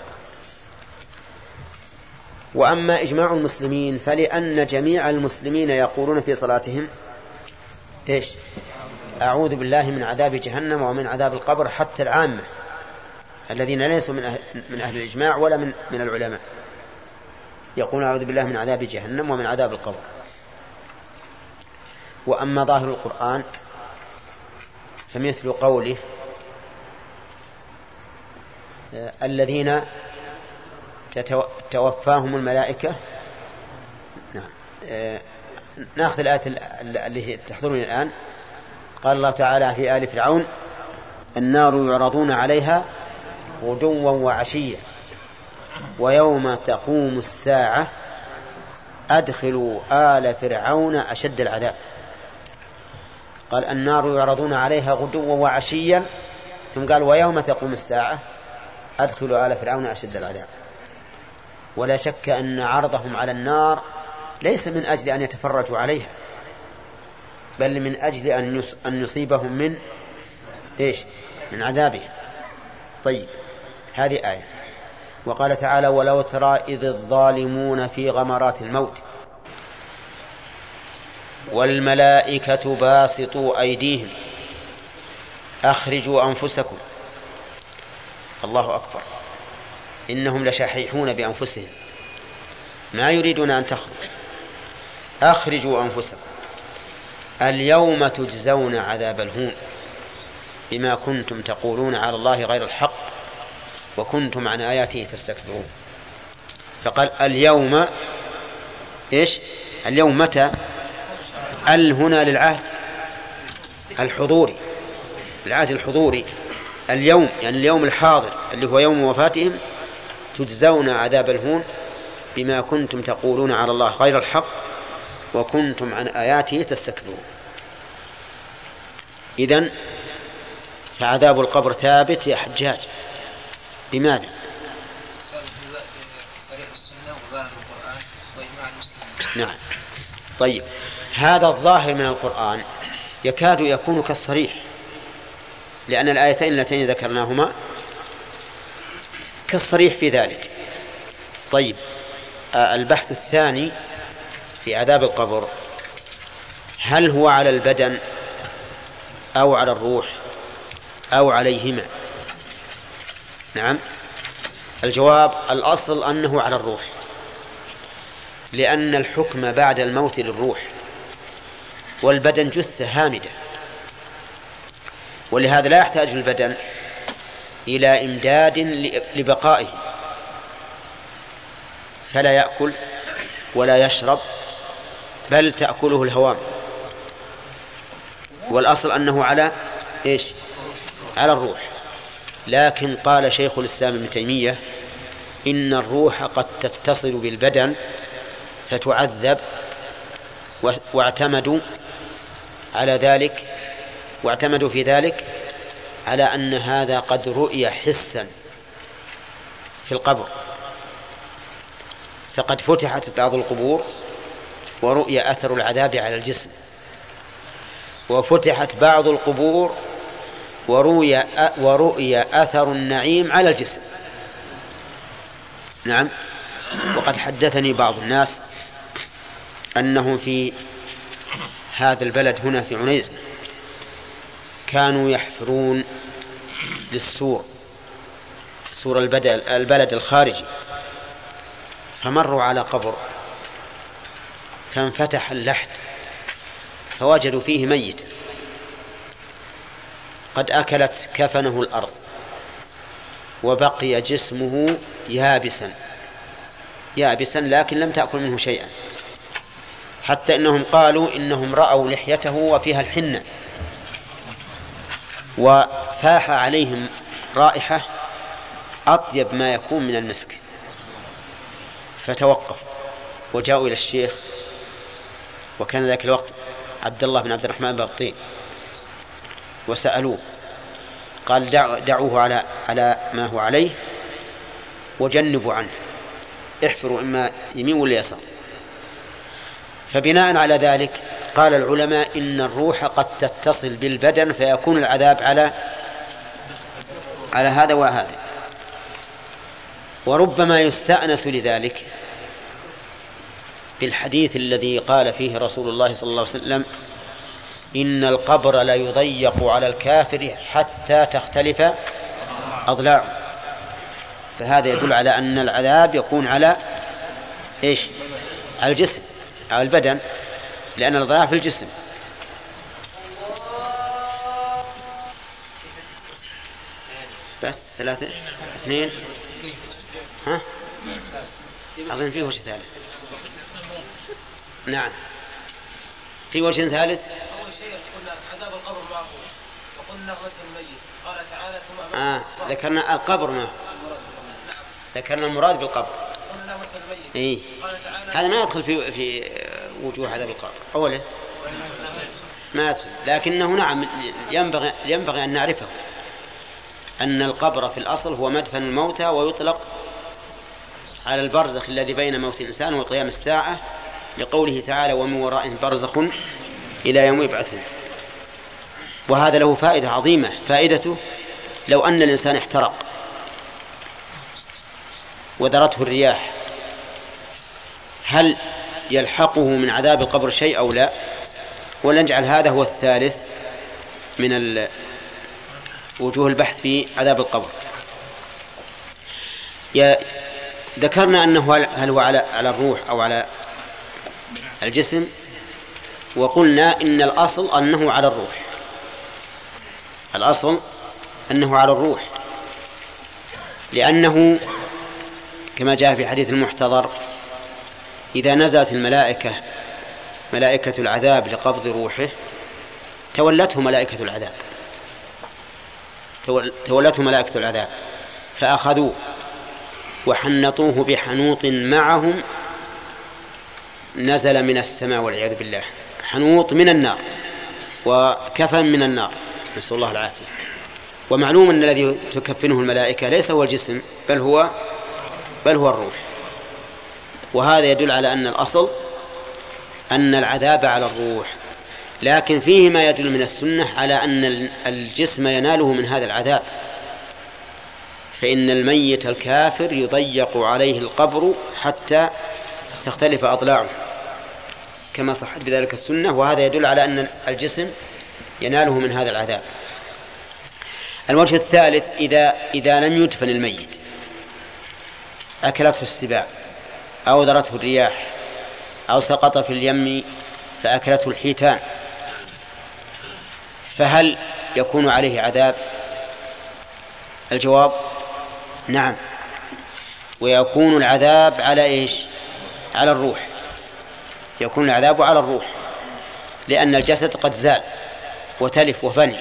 وأما إجماع المسلمين فلأن جميع المسلمين يقولون في صلاتهم إيش؟ أعوذ بالله من عذاب جهنم ومن عذاب القبر، حتى العامة الذين ليسوا من أهل, من أهل الإجماع ولا من, من العلماء يقولون أعوذ بالله من عذاب جهنم ومن عذاب القبر. وأما ظاهر القرآن فمثل قوله الذين توفاهم الملائكة. نعم. نأخذ الآية اللي تحضرني الآن. قال الله تعالى في آل فرعون النار يعرضون عليها غدوا وعشيا ويوم تقوم الساعة أدخلوا آل فرعون أشد العذاب. قال النار يعرضون عليها غدوا وعشيا، ثم قال ويوم تقوم الساعة أدخلوا آل فرعون أشد العذاب. ولا شك أن عرضهم على النار ليس من أجل أن يتفرجوا عليها، بل من أجل أن يصيبهم من إيش؟ من عذابها. طيب، هذه آية. وقال تعالى ولو ترى إذ الظالمون في غمرات الموت والملائكة باسطوا أيديهم أخرجوا أنفسكم. الله أكبر، إنهم لشحيحون بأنفسهم ما يريدون أن تخرج. أخرجوا أنفسكم اليوم تجزون عذاب الهون بما كنتم تقولون على الله غير الحق وكنتم عن آياته تستكبرون. فقال اليوم إيش؟ اليوم متى؟ ال هنا للعهد الحضوري، العهد الحضوري. اليوم يعني اليوم الحاضر اللي هو يوم وفاتهم تجزون عذاب الهون بما كنتم تقولون على الله غير الحق وكنتم عن آياته تستكبرون. إذن فعذاب القبر ثابت يا حجاج. بماذا؟ صريح السنة وظاهر القرآن وإجماع المسلمين. نعم. طيب، هذا الظاهر من القرآن يكاد يكون كالصريح، لأن الآيتين اللتين ذكرناهما كالصريح في ذلك. طيب، البحث الثاني في عذاب القبر هل هو على البدن أو على الروح أو عليهما؟ نعم، الجواب الأصل أنه على الروح، لأن الحكم بعد الموت للروح، والبدن جثة هامدة، ولهذا لا يحتاج البدن إلى إمداد لبقائه، فلا يأكل ولا يشرب بل تأكله الهوام. والأصل أنه على إيش؟ على الروح. لكن قال شيخ الإسلام ابن تيمية إن الروح قد تتصل بالبدن فتعذب، واعتمدوا على ذلك واعتمدوا في ذلك على أن هذا قد رؤي حسا في القبر، فقد فتحت بعض القبور ورؤي أثر العذاب على الجسم، وفتحت بعض القبور ورؤي ورؤي أثر النعيم على الجسم. نعم. وقد حدثني بعض الناس أنهم في هذا البلد هنا في عنيزة كانوا يحفرون للسور، سور البلد الخارجي، فمروا على قبر فانفتح اللحد فوجدوا فيه ميتا قد أكلت كفنه الأرض وبقي جسمه يابسا يابسا لكن لم تأكل منه شيئا، حتى إنهم قالوا إنهم رأوا لحيته وفيها الحنة، وفاح عليهم رائحة أطيب ما يكون من المسك، فتوقف وجاءوا إلى الشيخ، وكان ذاك الوقت عبد الله بن عبد الرحمن بابطين، وسألوه قال دعوه على على ما هو عليه وجنبوا عنه، احفروا إما يمين ولا يسار. فبناء على ذلك قال العلماء إن الروح قد تتصل بالبدن فيكون العذاب على على هذا وهذا، وربما يستأنس لذلك بالحديث الذي قال فيه رسول الله صلى الله عليه وسلم: إن القبر لا يضيق على الكافر حتى تختلف أضلاعه. فهذا يدل على أن العذاب يكون على إيش؟ على الجسم، على البدن، لأن الضياع في الجسم. بس ثلاثة اثنين ها أظن فيه وجه ثالث. نعم في وجه ثالث. أول شيء قلنا عذاب القبر معه، وقلنا مدفن الميت، قال تعالى ثم آه ذكرنا القبر معه، ذكرنا المراد بالقبر. قلنا مدفن الميت. إيه؟ هذا ما يدخل في في وجوه عذاب القبر أوله، ما يدخل، لكنه نعم ينبغي ينبغي أن نعرفه أن القبر في الأصل هو مدفن الموتى، ويطلق على البرزخ الذي بين موت الإنسان وقيام الساعة، لقوله تعالى: ومن ورائهم برزخ إلى يوم يبعثون. وهذا له فائدة عظيمة، فائدته لو أن الإنسان احترق وذرته الرياح هل يلحقه من عذاب القبر شيء أو لا؟ ولنجعل هذا هو الثالث من وجوه البحث في عذاب القبر. ذكرنا أنه هل هو على على الروح أو على الجسم، وقلنا إن الأصل أنه على الروح، الأصل أنه على الروح، لأنه كما جاء في حديث المحتضر: إذا نزلت الملائكة ملائكة العذاب لقبض روحه تولته ملائكة العذاب تولته ملائكة العذاب فأخذوه وحنطوه بحنوط معهم نزل من السماء والعياذ بالله، حنوط من النار وكفن من النار، نسأل الله العافية. ومعلوم أن الذي تكفنه الملائكة ليس هو الجسم بل هو بل هو الروح، وهذا يدل على أن الأصل أن العذاب على الروح، لكن فيه ما يدل من السنة على أن الجسم يناله من هذا العذاب، فإن الميت الكافر يضيق عليه القبر حتى تختلف أضلاعه كما صحت بذلك السنة، وهذا يدل على أن الجسم يناله من هذا العذاب. الوجه الثالث: إذا إذا لم يدفن الميت أكلته السباع أو ذرته الرياح أو سقط في اليم فأكلته الحيتان، فهل يكون عليه عذاب؟ الجواب: نعم، ويكون العذاب على إيش؟ على الروح، يكون العذاب على الروح، لأن الجسد قد زال وتلف وفني.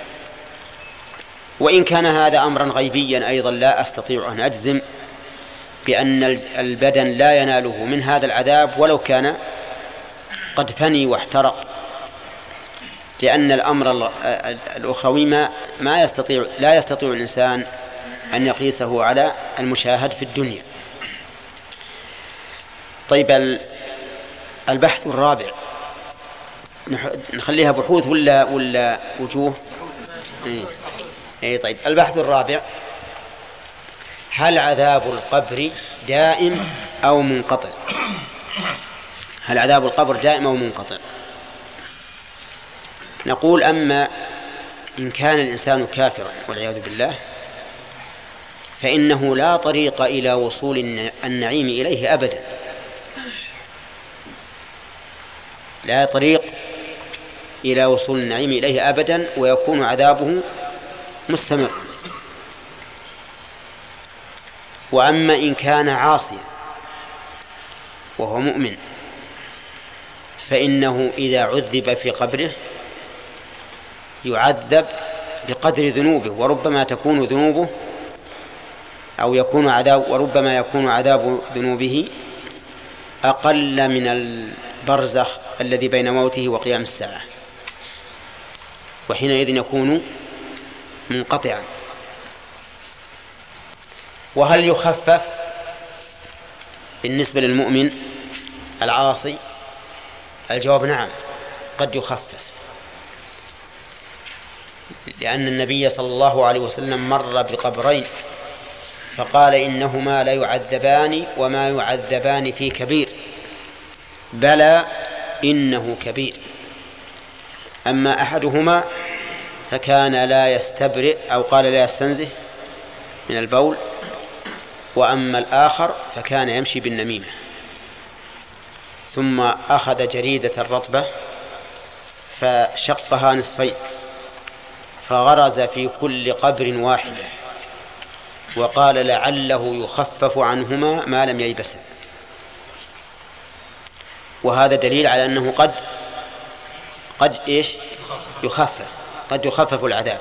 وإن كان هذا أمرا غيبيا أيضا لا أستطيع أن أجزم بأن البدن لا يناله من هذا العذاب ولو كان قد فني واحترق، لأن الأمر الأخروي ما, ما يستطيع لا يستطيع الإنسان أن يقيسه على المشاهد في الدنيا. طيب البحث الرابع نخليها بحوث ولا ولا وجوه؟ اي إيه طيب البحث الرابع: هل عذاب القبر دائم أو منقطع؟ هل عذاب القبر دائم أو منقطع؟ نقول: أما إن كان الإنسان كافرا والعياذ بالله فإنه لا طريق إلى وصول النعيم إليه أبدا، لا طريق إلى وصول النعيم إليه أبدا، ويكون عذابه مستمر. وأما إن كان عاصيا وهو مؤمن فإنه إذا عذب في قبره يعذب بقدر ذنوبه، وربما تكون ذنوبه أو يكون عذاب وربما يكون عذاب ذنوبه أقل من البرزخ الذي بين موته وقيام الساعة، وحينئذ يكون منقطعا. وهل يخفف بالنسبة للمؤمن العاصي؟ الجواب نعم، قد يخفف، لأن النبي صلى الله عليه وسلم مر بقبرين فقال إنهما لا يعذبان وما يعذبان في كبير، بلى إنه كبير. أما أحدهما فكان لا يستبرئ أو قال لا يستنزه من البول، وأما الآخر فكان يمشي بالنميمة. ثم أخذ جريدة رطبة فشقها نصفين فغرز في كل قبر واحدة، وقال لعله يخفف عنهما ما لم ييبسا. وهذا دليل على أنه قد قد إيش يخفف قد يخفف العذاب.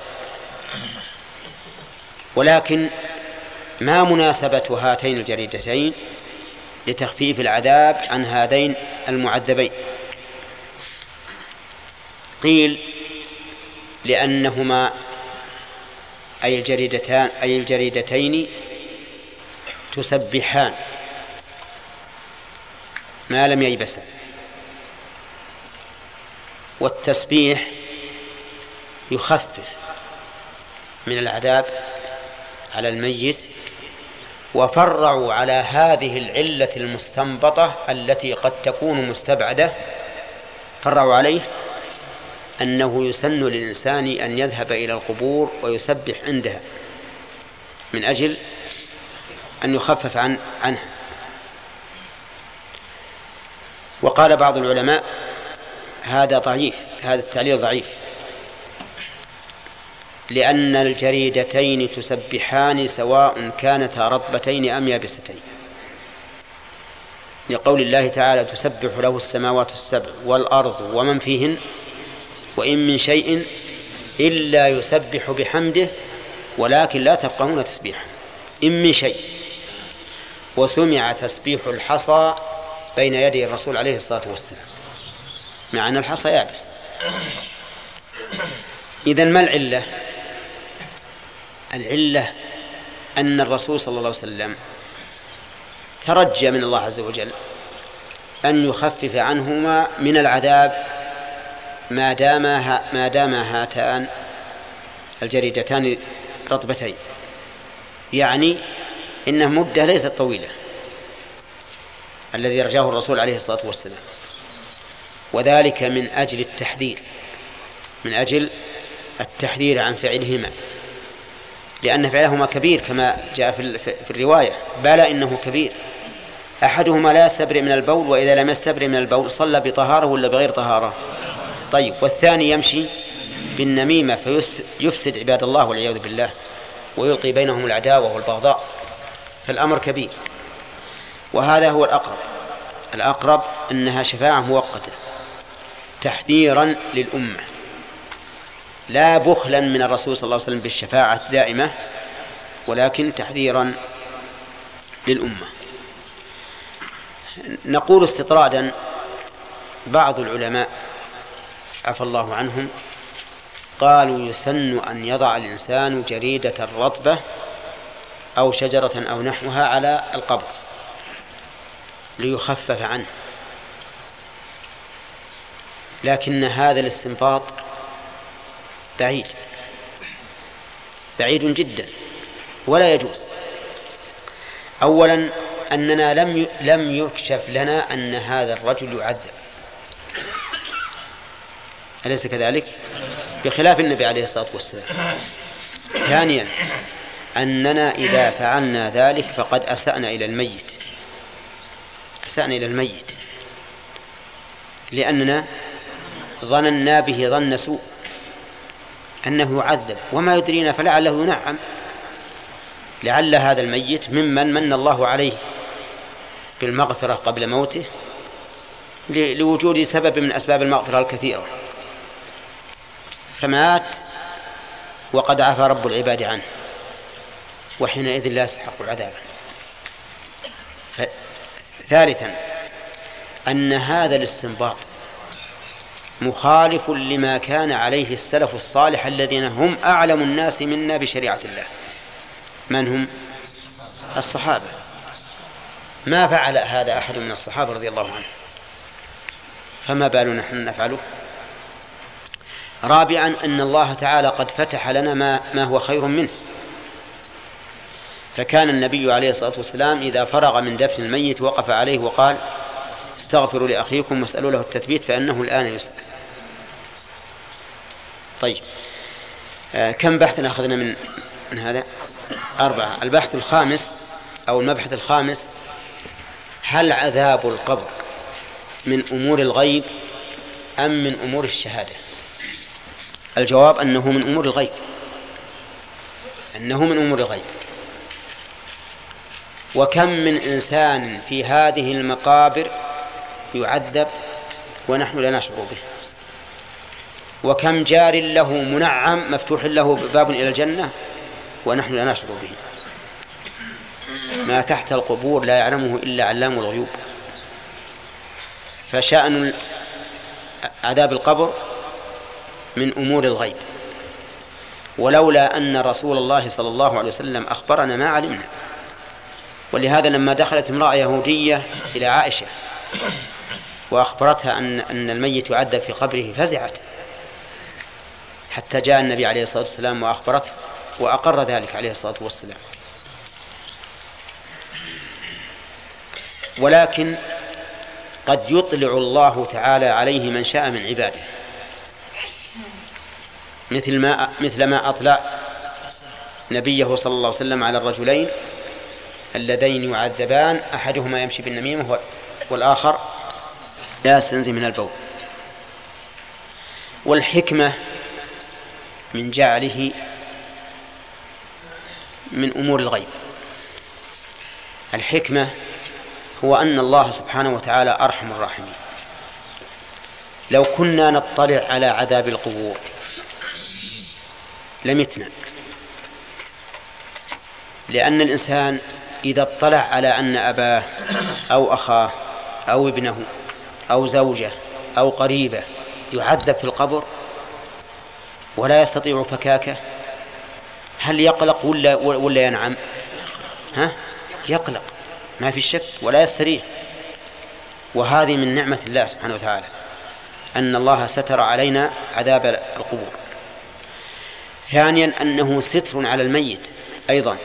ولكن ما مناسبة هاتين الجريدتين لتخفيف العذاب عن هذين المعذبين؟ قيل لأنهما أي الجريدتان أي الجريدتين تسبحان ما لم ييبسا، والتسبيح يخفف من العذاب على الميت. وفرعوا على هذه العلة المستنبطة التي قد تكون مستبعدة، فرعوا عليه أنه يسن للإنسان أن يذهب إلى القبور ويسبح عندها من أجل أن يخفف عن عنها. وقال بعض العلماء هذا ضعيف، هذا التعليل ضعيف، لأن الجريدتين تسبحان سواء كانتا رطبتين أم يابستين، لقول الله تعالى تسبح له السماوات السبع والأرض ومن فيهن وإن من شيء إلا يسبح بحمده ولكن لا تفقهون تسبيحه. إن من شيء، وسمع تسبيح الحصى بين يدي الرسول عليه الصلاة والسلام، مع أن الحصى يابس. إذن ما العلة؟ العلة أن الرسول صلى الله عليه وسلم ترجى من الله عز وجل أن يخفف عنهما من العذاب ما دام ما دام هاتان الجريدتان رطبتين، يعني إنها مدة ليست طويلة الذي رجاه الرسول عليه الصلاة والسلام، وذلك من أجل التحذير من أجل التحذير عن فعلهما، لأن فعلهما كبير كما جاء في الرواية، بلى إنه كبير. أحدهما لا يستبرئ من البول، وإذا لم يستبرئ من البول صلى بطهارة ولا بغير طهارة؟ طيب. والثاني يمشي بالنميمة فيفسد عباد الله والعياذ بالله ويلقي بينهم العداوة والبغضاء، فالأمر كبير. وهذا هو الأقرب الأقرب أنها شفاعة مؤقتة تحذيرا للأمة، لا بخلا من الرسول صلى الله عليه وسلم بالشفاعة الدائمة، ولكن تحذيرا للأمة. نقول استطرادا بعض العلماء عفى الله عنهم قالوا يسن أن يضع الإنسان جريدة رطبة أو شجرة أو نحوها على القبر ليخفف عنه، لكن هذا الاستنباط بعيد بعيد جدا ولا يجوز. أولا أننا لم لم يكشف لنا أن هذا الرجل يعذب، أليس كذلك؟ بخلاف النبي عليه الصلاة والسلام. ثانيا أننا إذا فعلنا ذلك فقد أسأنا إلى الميت أسأنا إلى الميت لأننا ظننا به ظن سوء أنه يعذب، وما يدرينا فلعله ينعم، لعل هذا الميت ممن من الله عليه بالمغفرة قبل موته لوجود سبب من أسباب المغفرة الكثيرة، فمات وقد عفى رب العباد عنه، وحينئذ لا يستحق عذابا. ثالثا أن هذا الاستنباط مخالف لما كان عليه السلف الصالح الذين هم أعلم الناس منا بشريعة الله. من هم؟ الصحابة. ما فعل هذا أحد من الصحابة رضي الله عنه. فما بالنا نحن نفعله. رابعا أن الله تعالى قد فتح لنا ما, ما هو خير منه، فكان النبي عليه الصلاة والسلام إذا فرغ من دفن الميت وقف عليه وقال استغفروا لأخيكم واسألوا له التثبيت فإنه الآن يسأل. طيب، آه كم بحثا أخذنا من, من هذا؟ أربعة. البحث الخامس أو المبحث الخامس: هل عذاب القبر من أمور الغيب أم من أمور الشهادة؟ الجواب أنه من أمور الغيب، أنه من أمور الغيب. وكم من إنسان في هذه المقابر يعذب ونحن لا نشعر به، وكم جار له منعم مفتوح له باب إلى الجنة ونحن لا نشعر به. ما تحت القبور لا يعلمه إلا علام الغيوب. فشأن عذاب القبر من أمور الغيب، ولولا أن رسول الله صلى الله عليه وسلم أخبرنا ما علمنا. ولهذا لما دخلت امرأة يهودية إلى عائشة وأخبرتها أن أن الميت يعذب في قبره فزعت، حتى جاء النبي عليه الصلاة والسلام وأخبرته وأقر ذلك عليه الصلاة والسلام. ولكن قد يطلع الله تعالى عليه من شاء من عباده، مثل ما مثل ما أطلع نبيه صلى الله عليه وسلم على الرجلين اللذين يعذبان أحدهما يمشي بالنميمة والآخر لا يستنزه من البول. والحكمة من جعله من أمور الغيب، الحكمة هو أن الله سبحانه وتعالى أرحم الراحمين. لو كنا نطلع على عذاب القبور لمتنا، لأن الإنسان إذا اطلع على أن أباه أو أخاه أو ابنه أو زوجه أو قريبه يعذب في القبر ولا يستطيع فكاكه، هل يقلق ولا, ولا ينعم؟ ها؟ يقلق ما في شك ولا يستريح. وهذه من نعمة الله سبحانه وتعالى أن الله ستر علينا عذاب القبور. ثانيا أنه ستر على الميت أيضا.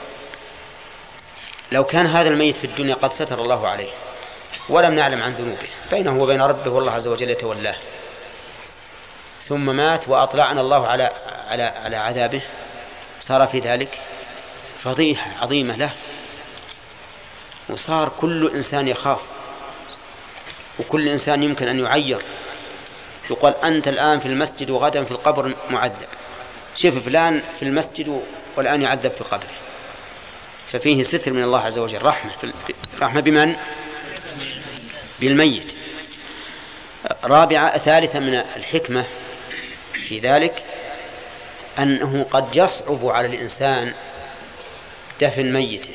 لو كان هذا الميت في الدنيا قد ستر الله عليه ولم نعلم عن ذنوبه بينه وبين ربه والله عز وجل يتولاه، ثم مات وأطلعنا الله على على على عذابه، صار في ذلك فضيحة عظيمة له، وصار كل إنسان يخاف، وكل إنسان يمكن أن يعير، يقول أنت الآن في المسجد وغدا في القبر معذب، شوف فلان في المسجد والآن يعذب في قبره. ففيه ستر من الله عز وجل، رحمة رحمة بمن؟ بالميت. رابعة ثالثا من الحكمة في ذلك أنه قد يصعب على الإنسان دفن ميته،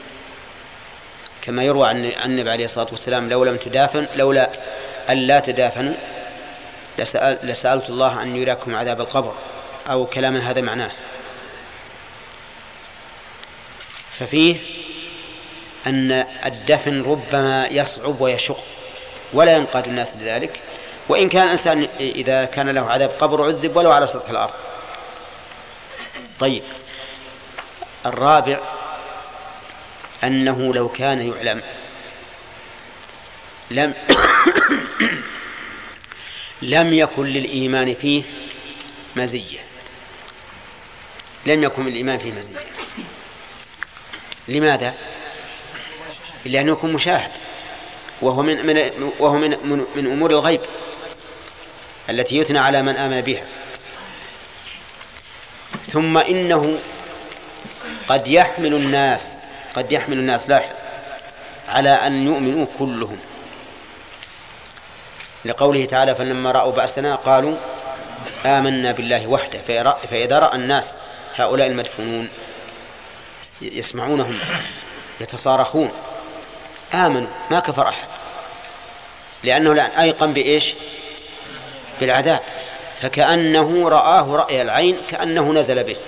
كما يروى عن النبي عليه الصلاة والسلام لو لم تدافن لولا أن لا تدافنوا لسأل لسألت الله أن يراكم عذاب القبر، أو كلاما هذا معناه. ففيه أن الدفن ربما يصعب ويشق ولا ينقاد الناس لذلك، وإن كان الإنسان إذا كان له عذاب قبر عذب ولو على سطح الأرض. طيب، الرابع أنه لو كان يعلم لم لم يكن للإيمان فيه مزية، لم يكن الإيمان فيه مزية. لماذا؟ لأنه يكون مشاهد، وهو من من وهو من من, من أمور الغيب التي يثنى على من آمن بها. ثم إنه قد يحمل الناس قد يحمل الناس لاحظ على أن يؤمنوا كلهم، لقوله تعالى فلما رأوا بأسنا قالوا آمنا بالله وحده. فإذا رأى الناس هؤلاء المدفونون يسمعونهم يتصارخون آمنوا، ما كفر أحد، لأنه الآن أيقن بإيش؟ بالعذاب، فكأنه رآه رأي العين كأنه نزل به،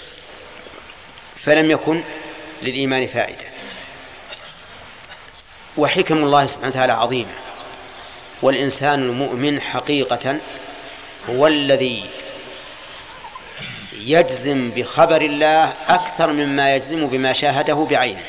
فلم يكن للإيمان فائدة. وحكم الله سبحانه وتعالى عظيمة، والإنسان المؤمن حقيقة هو الذي يجزم بخبر الله أكثر مما يجزم بما شاهده بعينه،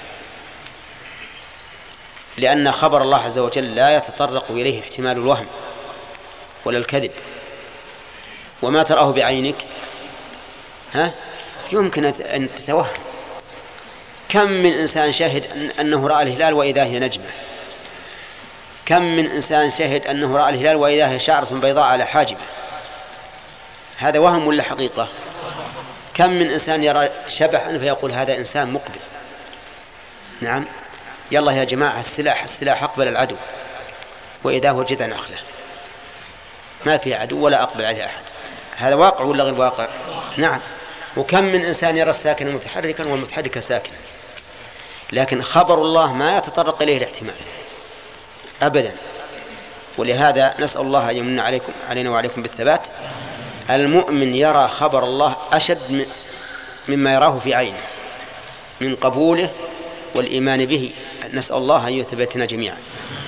لأن خبر الله عز وجل لا يتطرق إليه احتمال الوهم ولا الكذب، وما تراه بعينك ها يمكن أن تتوهم. كم من إنسان شهد أنه رأى الهلال وإذا هي نجمة، كم من إنسان شهد أنه رأى الهلال وإذا هي شعرة بيضاء على حاجبه، هذا وهم ولا حقيقة؟ كم من إنسان يرى شبحا فيقول هذا إنسان مقبل. نعم، يلا يا جماعة السلاح السلاح أقبل العدو، وإذا هو جذع نخلة ما في عدو ولا أقبل عليه أحد. هذا واقع ولا غير واقع؟ نعم. وكم من إنسان يرى الساكن متحركا والمتحرك ساكنا، لكن خبر الله ما يتطرق إليه الاحتمال أبدا. ولهذا نسأل الله أن يمن عليكم علينا وعليكم بالثبات. المؤمن يرى خبر الله أشد مما يراه في عينه من قبوله والإيمان به. نسأل الله أن يثبتنا جميعا.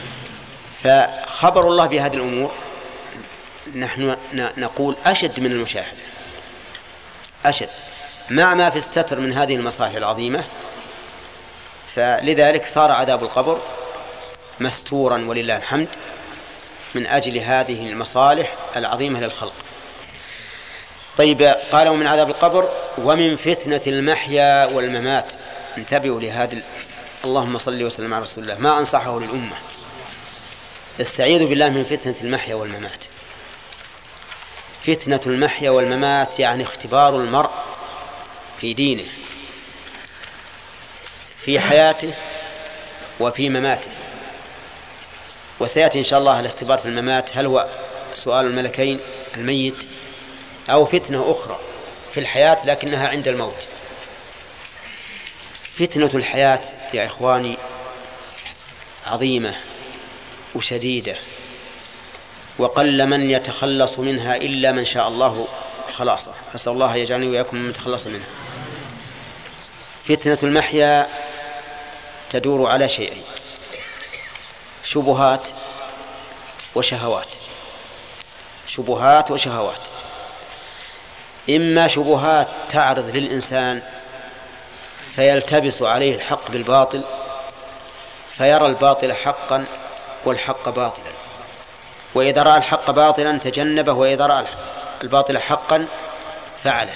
فخبر الله بهذه الأمور نحن نقول أشد من المشاهدة، أشد مع ما في الستر من هذه المصالح العظيمة. فلذلك صار عذاب القبر مستورا ولله الحمد من أجل هذه المصالح العظيمة للخلق. طيب، قال ومن عذاب القبر ومن فتنة المحيا والممات. انتبهوا لهذا. اللهم صل وسلم على رسول الله. ما أنصحه للأمة، استعيذوا بالله من فتنة المحيا والممات. فتنة المحيا والممات يعني اختبار المرء في دينه في حياته وفي مماته. وسيأتي إن شاء الله الاختبار في الممات، هل هو سؤال الملكين الميت أو فتنة أخرى في الحياة لكنها عند الموت. فتنة الحياة يا إخواني عظيمة وشديدة، وقل من يتخلص منها إلا من شاء الله خلاصه. أسأل الله يجعلني وإياكم من يتخلص منها. فتنة المحيا تدور على شيئين: شبهات وشهوات. شبهات وشهوات، إما شبهات تعرض للإنسان فيلتبس عليه الحق بالباطل فيرى الباطل حقا والحق باطلا، وإذا رأى الحق باطلا تجنبه، وإذا رأى الباطل حقا فعله.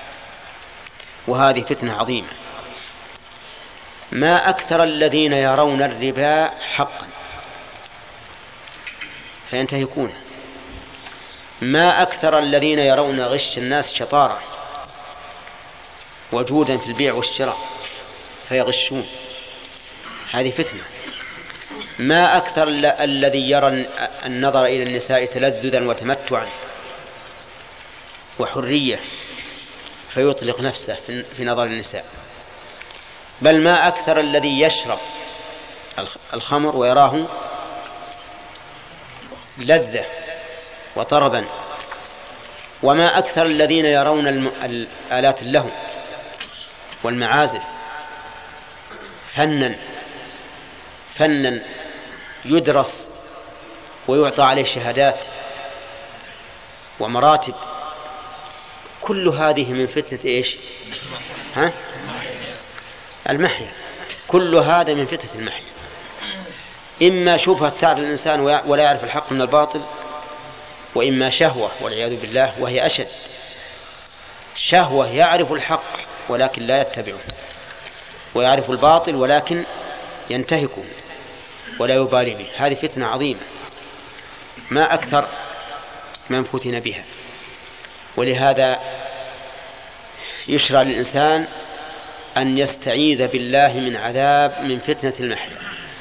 وهذه فتنة عظيمة. ما أكثر الذين يرون الربا حقا فينتهكونه، ما أكثر الذين يرون غش الناس شطارة وجودا في البيع والشراء فيغشون، هذه فتنة. ما أكثر الذي يرى النظر إلى النساء تلذذا وتمتعا وحرية فيطلق نفسه في نظر النساء. بل ما أكثر الذي يشرب الخمر ويراه لذة وطربا. وما أكثر الذين يرون الآلات اللهو والمعازف فنا فنا يدرس ويعطى عليه شهادات ومراتب. كل هذه من فتنة إيش؟ ها؟ المحيا. كل هذا من فتنة المحيا. إما شبهة تعرض الإنسان ولا يعرف الحق من الباطل، وإما شهوة والعياذ بالله وهي أشد. شهوة يعرف الحق ولكن لا يتبعه، ويعرف الباطل ولكن ينتهكه ولا يبالي به. هذه فتنة عظيمة ما أكثر من فتن بها. ولهذا يشرع للإنسان أن يستعيذ بالله من عذاب من فتنة المحيا.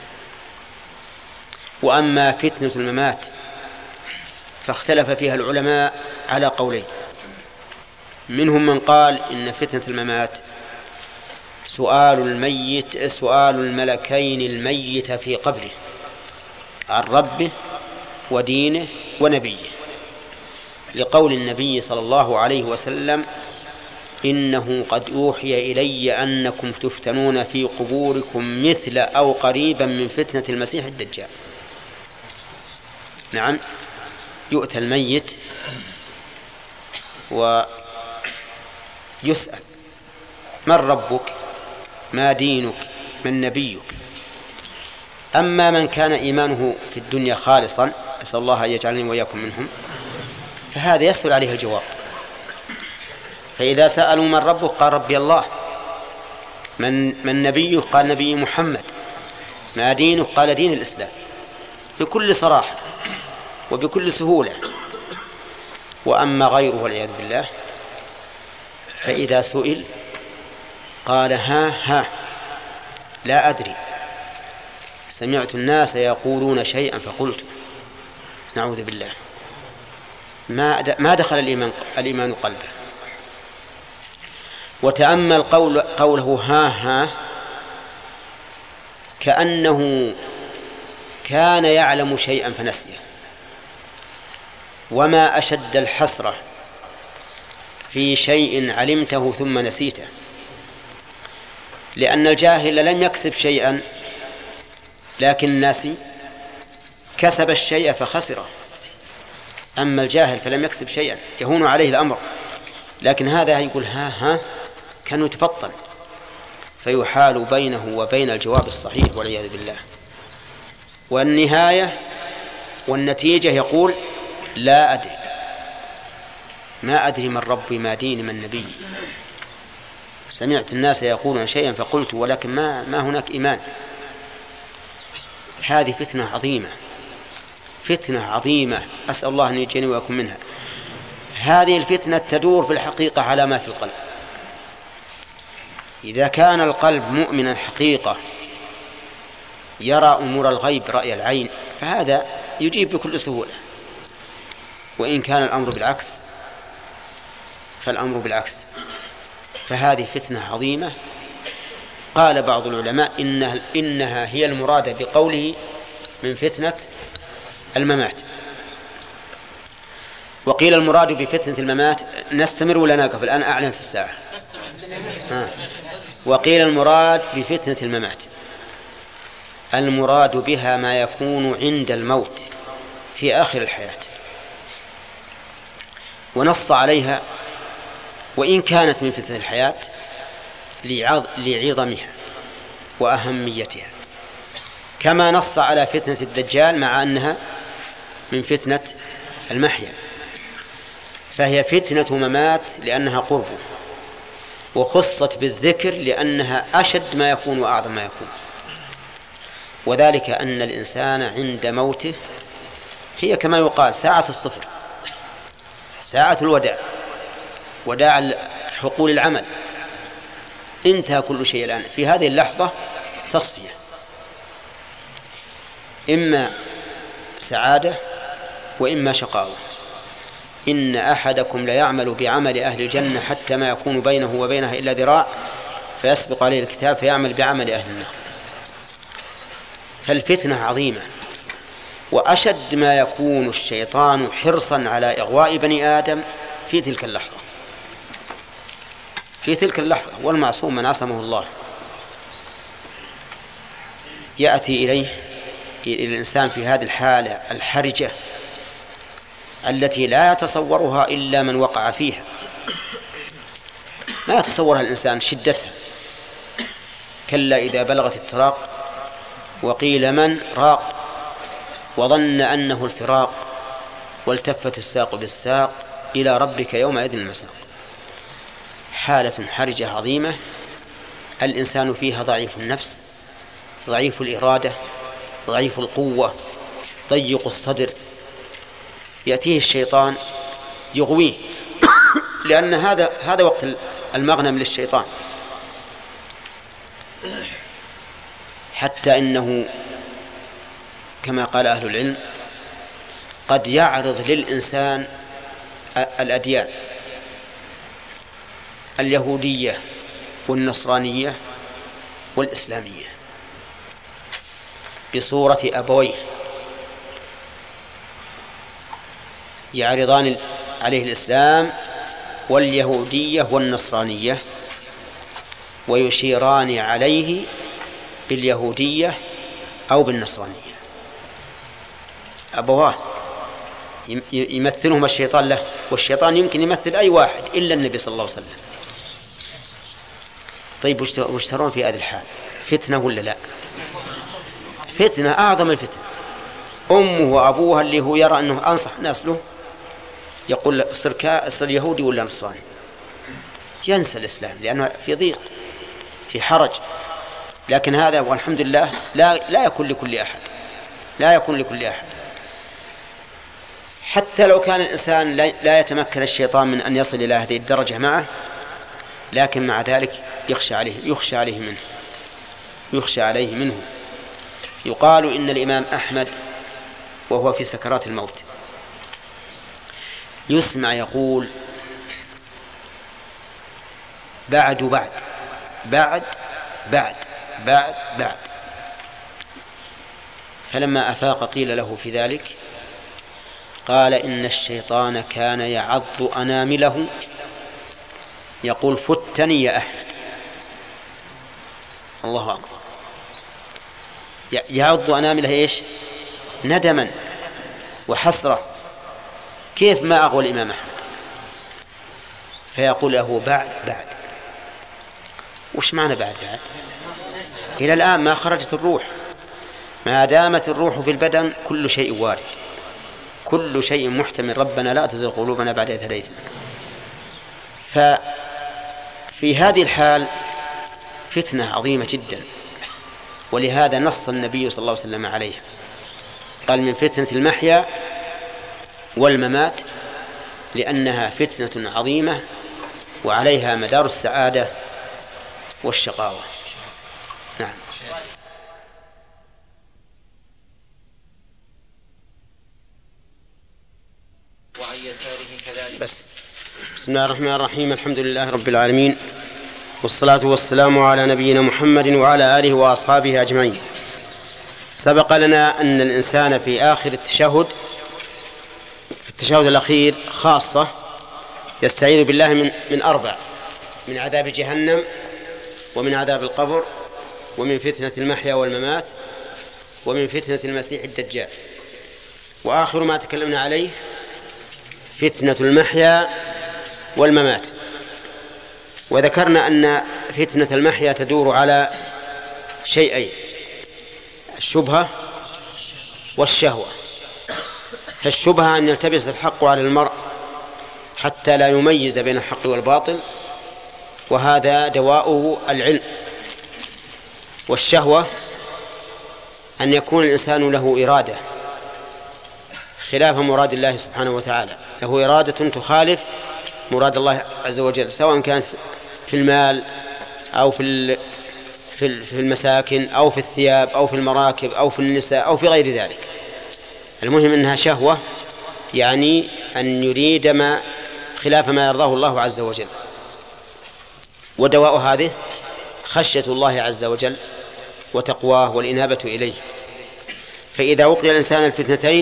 وأما فتنة الممات فاختلف فيها العلماء على قولين. منهم من قال إن فتنة الممات سؤال الميت سؤال الملكين الميت في قبره عن ربه ودينه ونبيه، لقول النبي صلى الله عليه وسلم: إنه قد أوحي إلي أنكم تفتنون في قبوركم مثل أو قريبا من فتنة المسيح الدجال. نعم، يؤتى الميت ويسأل: من ربك؟ ما دينك؟ من نبيك؟ أما من كان إيمانه في الدنيا خالصا، أسأل الله أن يجعلني وإياكم منهم، فهذا يسهل عليه الجواب. فإذا سألوا: من ربك؟ قال: ربي الله. من, من نبيك؟ قال: نبي محمد. ما دينك؟ قال: دين الإسلام، بكل صراحة وبكل سهولة. وأما غيره والعياذ بالله فإذا سئل قال: ها ها لا أدري، سمعت الناس يقولون شيئا فقلت. نعوذ بالله، ما ما دخل الإيمان, الإيمان قلبه. وتأمل قول قوله ها ها، كأنه كان يعلم شيئا فنسيه. وما أشد الحسرة في شيء علمته ثم نسيته، لأن الجاهل لم يكسب شيئا لكن ناسي كسب الشيء فخسره. أما الجاهل فلم يكسب شيئا يهون عليه الأمر، لكن هذا يقول ها ها كان يتفطن، فيحال بينه وبين الجواب الصحيح والعياذ بالله. والنهاية والنتيجة يقول: لا أدري، ما أدري من ربي، ما ديني، من نبي. سمعت الناس يقولون شيئا فقلت، ولكن ما, ما هناك إيمان. هذه فتنة عظيمة، فتنة عظيمة، أسأل الله أن يجيني ويكون منها. هذه الفتنة تدور في الحقيقة على ما في القلب. إذا كان القلب مؤمنا حقيقة يرى أمور الغيب رأي العين فهذا يجيب بكل سهولة. وإن كان الأمر بالعكس فالأمر بالعكس. فهذه فتنة عظيمة. قال بعض العلماء إنها, إنها هي المرادة بقوله من فتنة الممات. وقيل المراد بفتنة الممات، نستمر ولا نقف الآن؟ أعلن في الساعة. آه. وقيل المراد بفتنة الممات المراد بها ما يكون عند الموت في آخر الحياة، ونص عليها وإن كانت من فتنة الحياة لعظمها وأهميتها، كما نص على فتنة الدجال مع أنها من فتنة المحيا. فهي فتنة ممات لأنها قربه، وخصت بالذكر لأنها أشد ما يكون وأعظم ما يكون. وذلك أن الإنسان عند موته هي كما يقال ساعة الصفر، ساعة الوداع، وداع حقول العمل، انتهى كل شيء الآن. في هذه اللحظة تصفية، إما سعادة وإما شقاوة. إن أحدكم ليعمل بعمل أهل الجنة حتى ما يكون بينه وبينها إلا ذراع فيسبق عليه الكتاب فيعمل بعمل أهل النار. فالفتنة عظيمة، وأشد ما يكون الشيطان حرصا على إغواء بني آدم في تلك اللحظة، في تلك اللحظة. والمعصوم من عصمه الله يأتي إليه إلى الإنسان في هذه الحالة الحرجة التي لا يتصورها إلا من وقع فيها، ما يتصورها الإنسان شدتها. كلا إذا بلغت التراق وقيل من راق وظن أنه الفراق والتفت الساق بالساق إلى ربك يومئذ المساق. حالة حرجة عظيمة الإنسان فيها ضعيف النفس، ضعيف الإرادة، ضعيف القوة، ضيق الصدر. يأتيه الشيطان يغويه لأن هذا هذا وقت المغنم للشيطان. حتى إنه كما قال أهل العلم قد يعرض للإنسان الأديان اليهودية والنصرانية والإسلامية بصورة أبويه يعرضان عليه الإسلام واليهودية والنصرانية ويشيران عليه باليهودية أو بالنصرانية. أبواه يمثلهم الشيطان له، والشيطان يمكن يمثل أي واحد إلا النبي صلى الله عليه وسلم. طيب وش ترون في هذه الحال؟ فتنة ولا لا؟ فتنة أعظم الفتنة. أمه وأبوها اللي هو يرى أنه أنصح الناس له يقول صر كا صر يهودي ولا نصراني، ينسى الإسلام لأنه في ضيق في حرج. لكن هذا والحمد لله لا لا يكون لكل أحد، لا يكون لكل أحد. حتى لو كان الإنسان لا يتمكن الشيطان من أن يصل إلى هذه الدرجة معه، لكن مع ذلك يخشى عليه يخشى عليه منه يخشى عليه منه. يقال إن الإمام أحمد وهو في سكرات الموت يسمع يقول بعد بعد بعد بعد بعد بعد. فلما أفاق قيل له في ذلك قال إن الشيطان كان يعض أنامله يقول فتني يا أحمد. الله أكبر. يعض أنامله إيش؟ ندما وحسرة، كيف ما أغوى الإمام أحمد. فيقول له بعد بعد. وش معنى بعد بعد؟ إلى الآن ما خرجت الروح. ما دامت الروح في البدن كل شيء وارد، كل شيء محتمل. ربنا لا تزغ قلوبنا بعد إذ هديتنا. ففي هذه الحال فتنة عظيمة جدا، ولهذا نص النبي صلى الله عليه وسلم عليها. قال من فتنة المحيا والممات، لأنها فتنة عظيمة وعليها مدار السعادة والشقاوة. نعم. وعن يساره كذلك. بس بسم الله الرحمن الرحيم. الحمد لله رب العالمين، والصلاة والسلام على نبينا محمد وعلى آله وأصحابه أجمعين. سبق لنا أن الإنسان في آخر التشهد في التشهد الأخير خاصة يستعيذ بالله من من أربع: من عذاب جهنم، ومن عذاب القبر، ومن فتنة المحيا والممات، ومن فتنة المسيح الدجال. وآخر ما تكلمنا عليه فتنة المحيا والممات. وذكرنا أن فتنة المحيا تدور على شيئين: الشبهة والشهوة. فالشبهة أن يلتبس الحق على المرء حتى لا يميز بين الحق والباطل، وهذا دواؤه العلم. والشهوة أن يكون الإنسان له إرادة خلاف مراد الله سبحانه وتعالى، له إرادة تخالف مراد الله عز وجل، سواء كانت في المال أو في في المساكن أو في الثياب أو في المراكب أو في النساء أو في غير ذلك. المهم أنها شهوة، يعني أن يريد ما خلاف ما يرضاه الله عز وجل. ودواء هذه خشية الله عز وجل وتقواه والإنابة إليه. فإذا وقي الإنسان الفتنتين،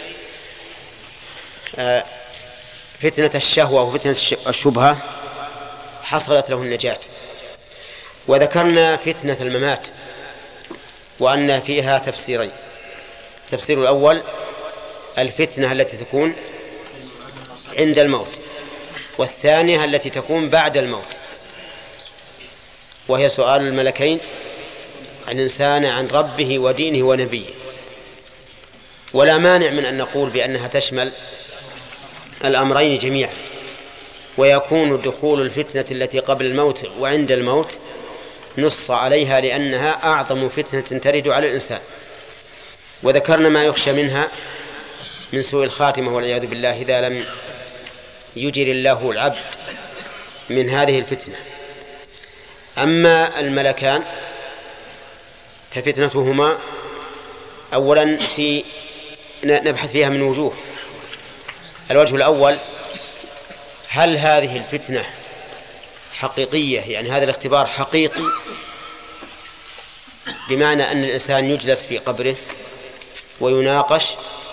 فتنة الشهوة وفتنة الشبهة، حصلت له النجاة. وذكرنا فتنة الممات وأن فيها تفسيرين: التفسير الأول الفتنة التي تكون عند الموت، والثانية التي تكون بعد الموت، وهي سؤال الملكين الإنسان عن ربه ودينه ونبيه. ولا مانع من أن نقول بأنها تشمل الأمرين جميعا، ويكون دخول الفتنة التي قبل الموت وعند الموت نص عليها لأنها أعظم فتنة ترد على الإنسان. وذكرنا ما يخشى منها من سوء الخاتمة والعياذ بالله إذا لم يجر الله العبد من هذه الفتنة. أما الملكان ففتنتهما أولا في نبحث فيها من وجوه. الوجه الأول: هل هذه الفتنة حقيقية؟ يعني هذا الاختبار حقيقي بمعنى أن الإنسان يجلس في قبره ويناقش،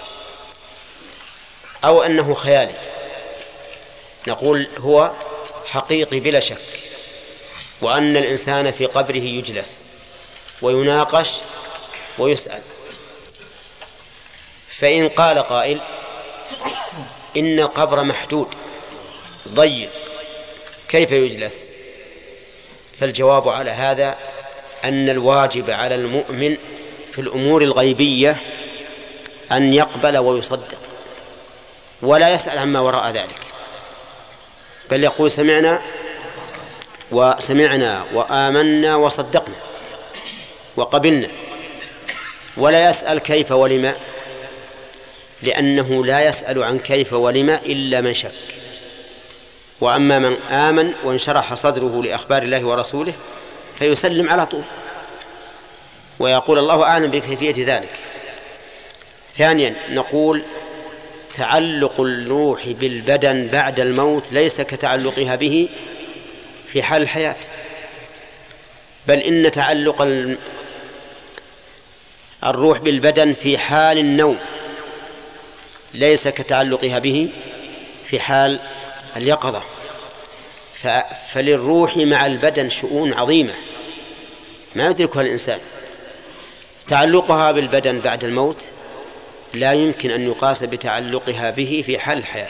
أو أنه خيالي؟ نقول هو حقيقي بلا شك، وأن الإنسان في قبره يجلس ويناقش ويسأل. فإن قال قائل إن القبر محدود ضيق كيف يجلس؟ فالجواب على هذا أن الواجب على المؤمن في الأمور الغيبية أن يقبل ويصدق ولا يسأل عما وراء ذلك، بل يقول سمعنا وسمعنا وآمنا وصدقنا وقبلنا، ولا يسأل كيف ولما، لأنه لا يسأل عن كيف ولما إلا من شك. وأما من آمن وانشرح صدره لأخبار الله ورسوله فيسلم على طول ويقول الله أعلم بكيفية ذلك. ثانيا نقول تعلق الروح بالبدن بعد الموت ليس كتعلقها به في حال الحياة، بل إن تعلق الروح بالبدن في حال النوم ليس كتعلقها به في حال اليقظة. فللروح مع البدن شؤون عظيمة ما يدركها الإنسان. تعلقها بالبدن بعد الموت لا يمكن أن يقاس بتعلقها به في حال الحياة.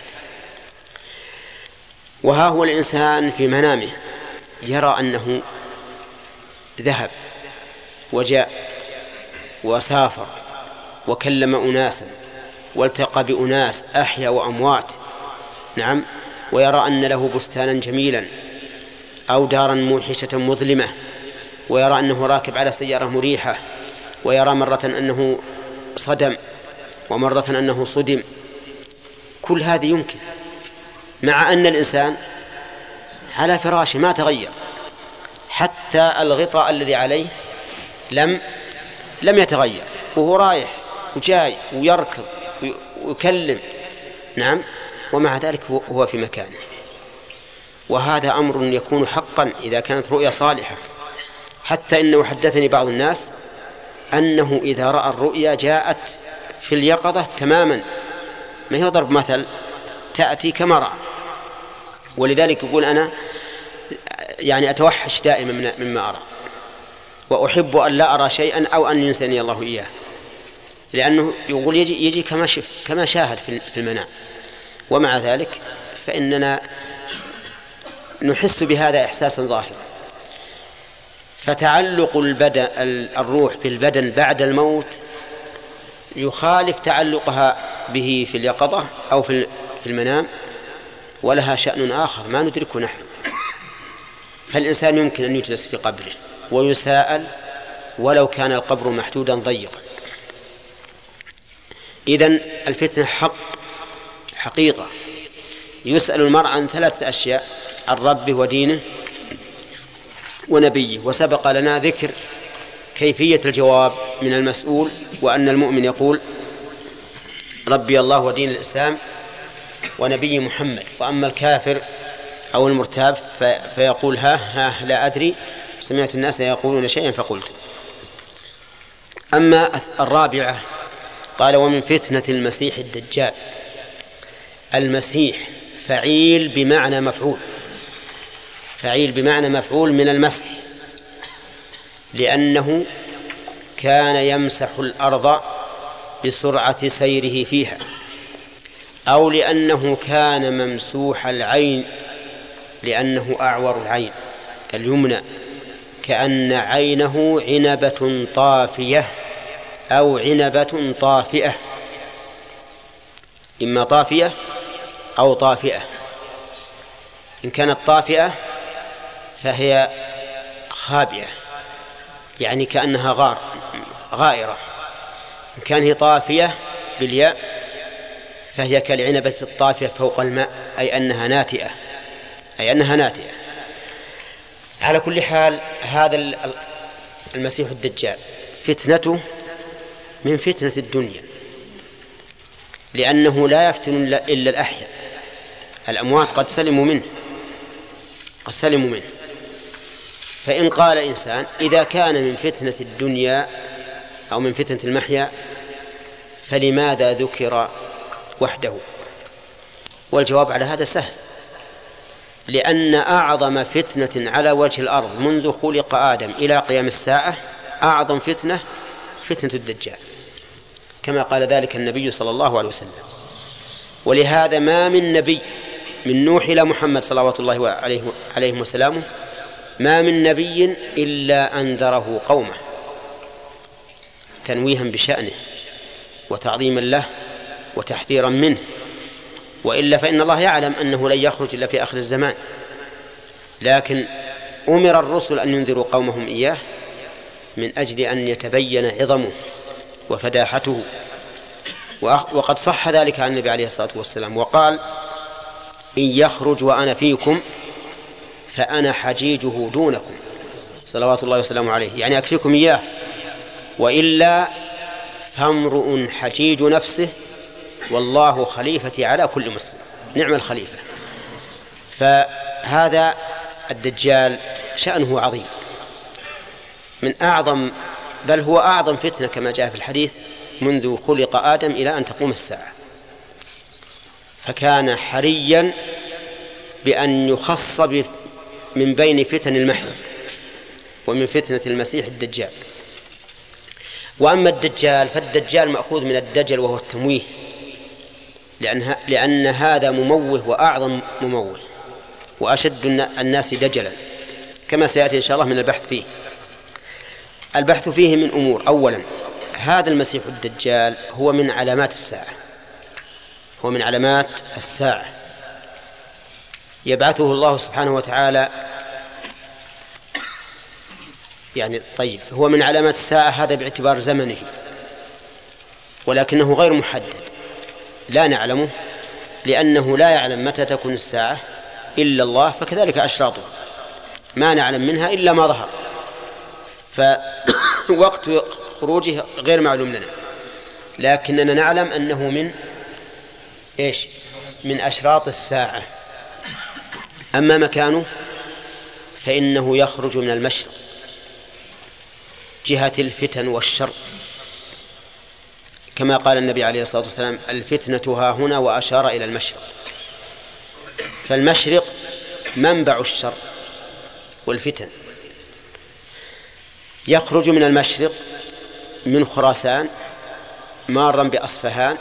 وها هو الإنسان في منامه يرى أنه ذهب وجاء وسافر وكلم أناسا والتقى بأناس أحيا وأموات، نعم، ويرى أن له بستانا جميلا أو دارا موحشة مظلمة، ويرى أنه راكب على سيارة مريحة، ويرى مرة أنه صدم ومرة أنه صدم. كل هذه يمكن، مع أن الإنسان على فراشه ما تغير، حتى الغطاء الذي عليه لم لم يتغير، وهو رايح وجاي ويركض ويكلم، نعم، ومع ذلك هو في مكانه. وهذا أمر يكون حقا إذا كانت رؤيا صالحة، حتى إنه حدثني بعض الناس أنه إذا رأى الرؤيا جاءت في اليقظة تماما، ما هي ضرب مثل، تأتي كما رأى. ولذلك يقول أنا يعني أتوحش دائما مما أرى، وأحب أن لا أرى شيئا أو أن ينساني الله إياه، لأنه يقول يجي, يجي كما, شف كما شاهد في المنام. ومع ذلك فإننا نحس بهذا إحساسا ظاهرا. فتعلق البدن الروح بالبدن بعد الموت يخالف تعلقها به في اليقظة أو في المنام، ولها شأن آخر ما ندركه نحن. فالإنسان يمكن أن يجلس في قبره ويساءل ولو كان القبر محدودا ضيقا. إذن الفتنة حق حقيقة. يسأل المرء عن ثلاثة أشياء: عن ربه ودينه ونبيه. وسبق لنا ذكر كيفية الجواب من المسؤول، وأن المؤمن يقول ربي الله ودين الإسلام ونبي محمد. وأما الكافر أو المرتاب فيقول ها ها لا أدري، سمعت الناس يقولون شيئا فقلت. أما الرابعة قال ومن فتنة المسيح الدجال. المسيح فعيل بمعنى مفعول، فعيل بمعنى مفعول من المسح، لأنه كان يمسح الأرض بسرعة سيره فيها، أو لأنه كان ممسوح العين لأنه أعور العين اليمنى، كأن عينه عنبة طافية أو عنبة طافئة، إما طافية أو طافئة. إن كانت طافئة فهي خابئة، يعني كأنها غار غائرة. إن كان هي طافية بالياء فهي كالعنبة الطافية فوق الماء، أي أنها ناتئة، أي أنها ناتئة. على كل حال هذا المسيح الدجال فتنته من فتنة الدنيا، لأنه لا يفتن إلا الأحياء، الأموات قد سلموا منه قد سلموا منه. فإن قال إنسان إذا كان من فتنة الدنيا أو من فتنة المحيا فلماذا ذكر وحده؟ والجواب على هذا سهل، لأن أعظم فتنة على وجه الأرض منذ خلق آدم إلى قيام الساعة أعظم فتنة فتنة الدجال، كما قال ذلك النبي صلى الله عليه وسلم. ولهذا ما من نبي من نوح إلى محمد صلوات الله عليه وسلامه ما من نبي إلا أنذره قومه تنويها بشأنه وتعظيما له وتحذيرا منه، وإلا فإن الله يعلم أنه لن يخرج إلا في آخر الزمان، لكن أمر الرسل أن ينذروا قومهم إياه من أجل أن يتبين عظمه وفداحته. وقد صح ذلك عن النبي عليه الصلاة والسلام وقال: إن يخرج وأنا فيكم فأنا حجيجه دونكم صلوات الله وسلامه عليه، يعني أكفيكم إياه، وإلا فامرؤ حجيج نفسه والله خليفتي على كل مسلم. نعم الخليفة. فهذا الدجال شأنه عظيم، من أعظم بل هو أعظم فتنة كما جاء في الحديث منذ خلق آدم إلى أن تقوم الساعة، فكان حريا بأن يخص من بين فتن المحو ومن فتنة المسيح الدجال. وأما الدجال فالدجال مأخوذ من الدجل وهو التمويه، لأن, لأن هذا مموه وأعظم مموه وأشد الناس دجلا، كما سيأتي إن شاء الله من البحث فيه. البحث فيه من أمور: أولا هذا المسيح الدجال هو من علامات الساعة، هو من علامات الساعة يبعثه الله سبحانه وتعالى، يعني طيب هو من علامات الساعة هذا باعتبار زمنه، ولكنه غير محدد، لا نعلمه، لأنه لا يعلم متى تكون الساعة إلا الله، فكذلك أشراطه ما نعلم منها إلا ما ظهر، فوقت خروجه غير معلوم لنا، لكننا نعلم أنه من إيش؟ من أشراط الساعة. أما مكانه فإنه يخرج من المشرق جهة الفتن والشر، كما قال النبي عليه الصلاة والسلام: الفتنة ها هنا، وأشار إلى المشرق. فالمشرق منبع الشر والفتن. يخرج من المشرق من خراسان مارا بأصفهان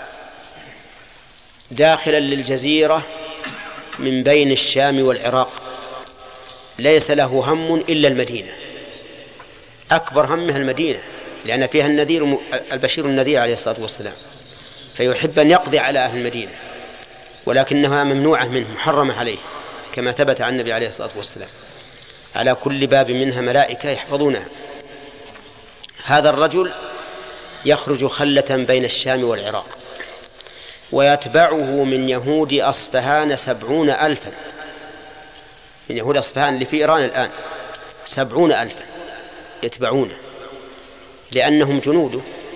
داخلا للجزيرة من بين الشام والعراق، ليس له هم إلا المدينة، أكبر همها المدينة، لأن فيها النذير البشير النذير عليه الصلاة والسلام، فيحب أن يقضي على أهل المدينة، ولكنها ممنوعة منه، محرمة عليه، كما ثبت عن النبي عليه الصلاة والسلام: على كل باب منها ملائكة يحفظونها. هذا الرجل يخرج خلة بين الشام والعراق، ويتبعه من يهود أصفهان سبعون ألفا، من يهود أصفهان اللي في إيران الآن سبعون ألفا يتبعونه، لأنهم جنوده،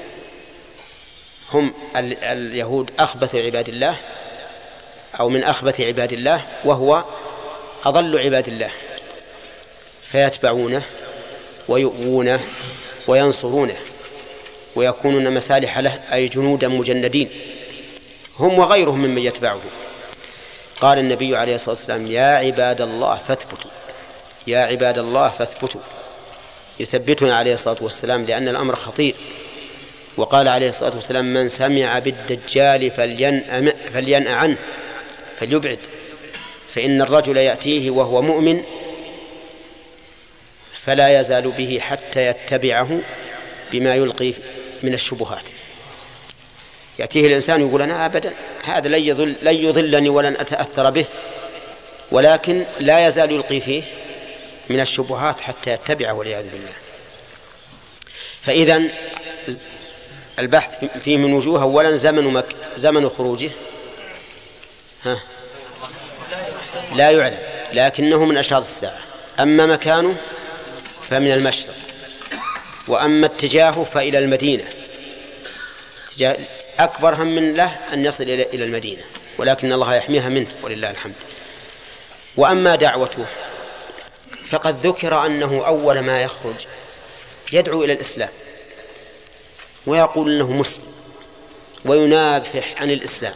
هم اليهود أخبث عباد الله أو من أخبث عباد الله، وهو أضل عباد الله، فيتبعونه ويؤوونه وينصرونه ويكونون مسالح له، أي جنودا مجندين، هم وغيرهم ممن يتبعه. قال النبي عليه الصلاة والسلام: يا عباد الله فاثبتوا، يا عباد الله فاثبتوا، يثبتنا عليه الصلاة والسلام لأن الأمر خطير. وقال عليه الصلاة والسلام: من سمع بالدجال فلينأ عنه فليبعد، فإن الرجل يأتيه وهو مؤمن فلا يزال به حتى يتبعه بما يلقي من الشبهات. يأتيه الإنسان يقول: أنا أبدا هذا لن يضل لن يضلني ولن أتأثر به، ولكن لا يزال يلقي فيه من الشبهات حتى يتبعه والعياذ بالله. فإذن البحث فيه من وجوه: أولا زمن, مك... زمن خروجه ها لا يعلم، لكنه من أشراط الساعة. أما مكانه فمن المشرق، وأما اتجاهه فإلى المدينة، اتجاه أكبر هم من له أن يصل إلى المدينة، ولكن الله يحميها منه ولله الحمد. وأما دعوته فقد ذكر أنه أول ما يخرج يدعو إلى الإسلام ويقول أنه مسلم وينافح عن الإسلام،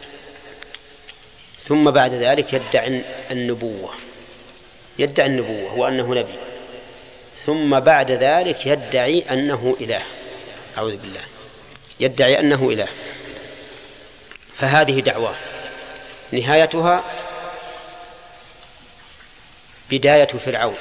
ثم بعد ذلك يدعي النبوة يدعي النبوة وأنه نبي، ثم بعد ذلك يدعي أنه إله، أعوذ بالله، يدعي أنه إله. فهذه دعوة نهايتها بداية فرعون،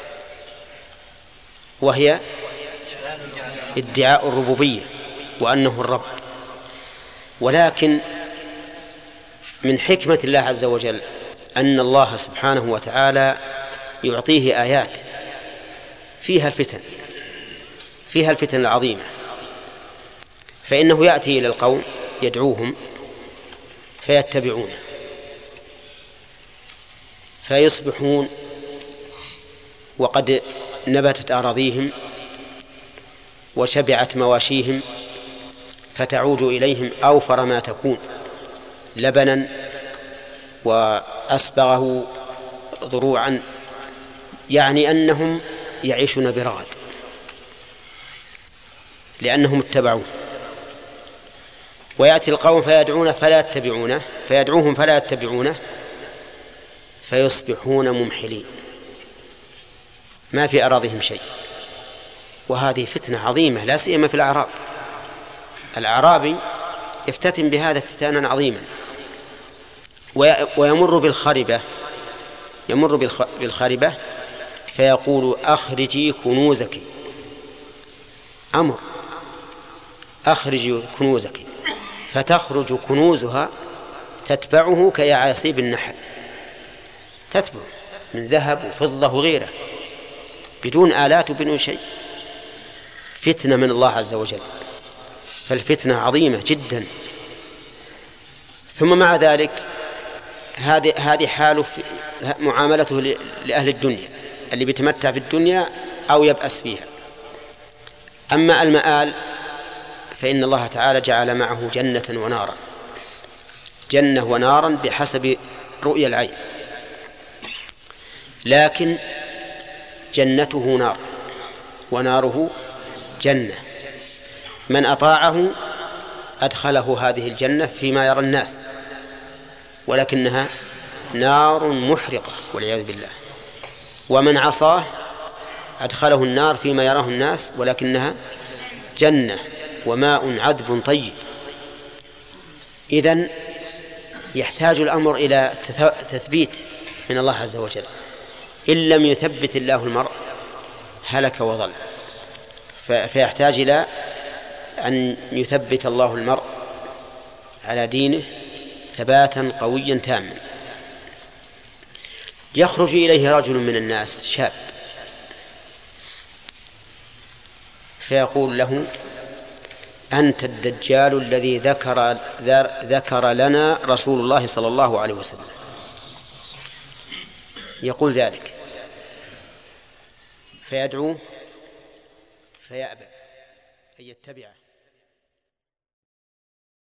وهي ادعاء الربوبية وأنه الرب. ولكن من حكمة الله عز وجل أن الله سبحانه وتعالى يعطيه آيات فيها الفتن فيها الفتن العظيمة، فإنه يأتي إلى القوم يدعوهم فيتبعونه فيصبحون وقد نبتت أراضيهم وشبعت مواشيهم، فتعود إليهم أوفر ما تكون لبنا وأسبغه ضروعا، يعني أنهم يعيشون برغد لأنهم اتبعوه. ويأتي القوم فيدعون فلا يتبعونه فيدعوهم فلا يتبعونه فيصبحون ممحلين ما في أراضيهم شيء. وهذه فتنة عظيمة لا سيما في الأعراب. الأعرابي يفتتن بهذا افتتانا عظيما، ويمر بالخربة يمر بالخربة فيقول أخرجي كنوزك، أمر أخرجي كنوزك، فتخرج كنوزها تتبعه كيعاصيب النحل، تتبع من ذهب وفضة وغيره بدون آلات وبدون شيء. فتنة من الله عز وجل، فالفتنة عظيمة جدا. ثم مع ذلك هذه هذه حال معاملته لأهل الدنيا اللي بيتمتع في الدنيا أو يبأس فيها. أما المآل فإن الله تعالى جعل معه جنة ونارا، جنة ونارا بحسب رؤية العين، لكن جنته نار وناره جنة. من أطاعه أدخله هذه الجنة فيما يرى الناس، ولكنها نار محرقة والعياذ بالله. ومن عصاه أدخله النار فيما يراه الناس، ولكنها جنة وماء عذب طيب. إذن يحتاج الأمر إلى تثبيت من الله عز وجل. إن لم يثبت الله المرء هلك وضل، فيحتاج إلى أن يثبت الله المرء على دينه ثباتا قويا تاما. يخرج إليه رجل من الناس شاب فيقول له أنت الدجال الذي ذكر, ذكر لنا رسول الله صلى الله عليه وسلم. يقول ذلك فيدعوه فيأبى أن يتبعه.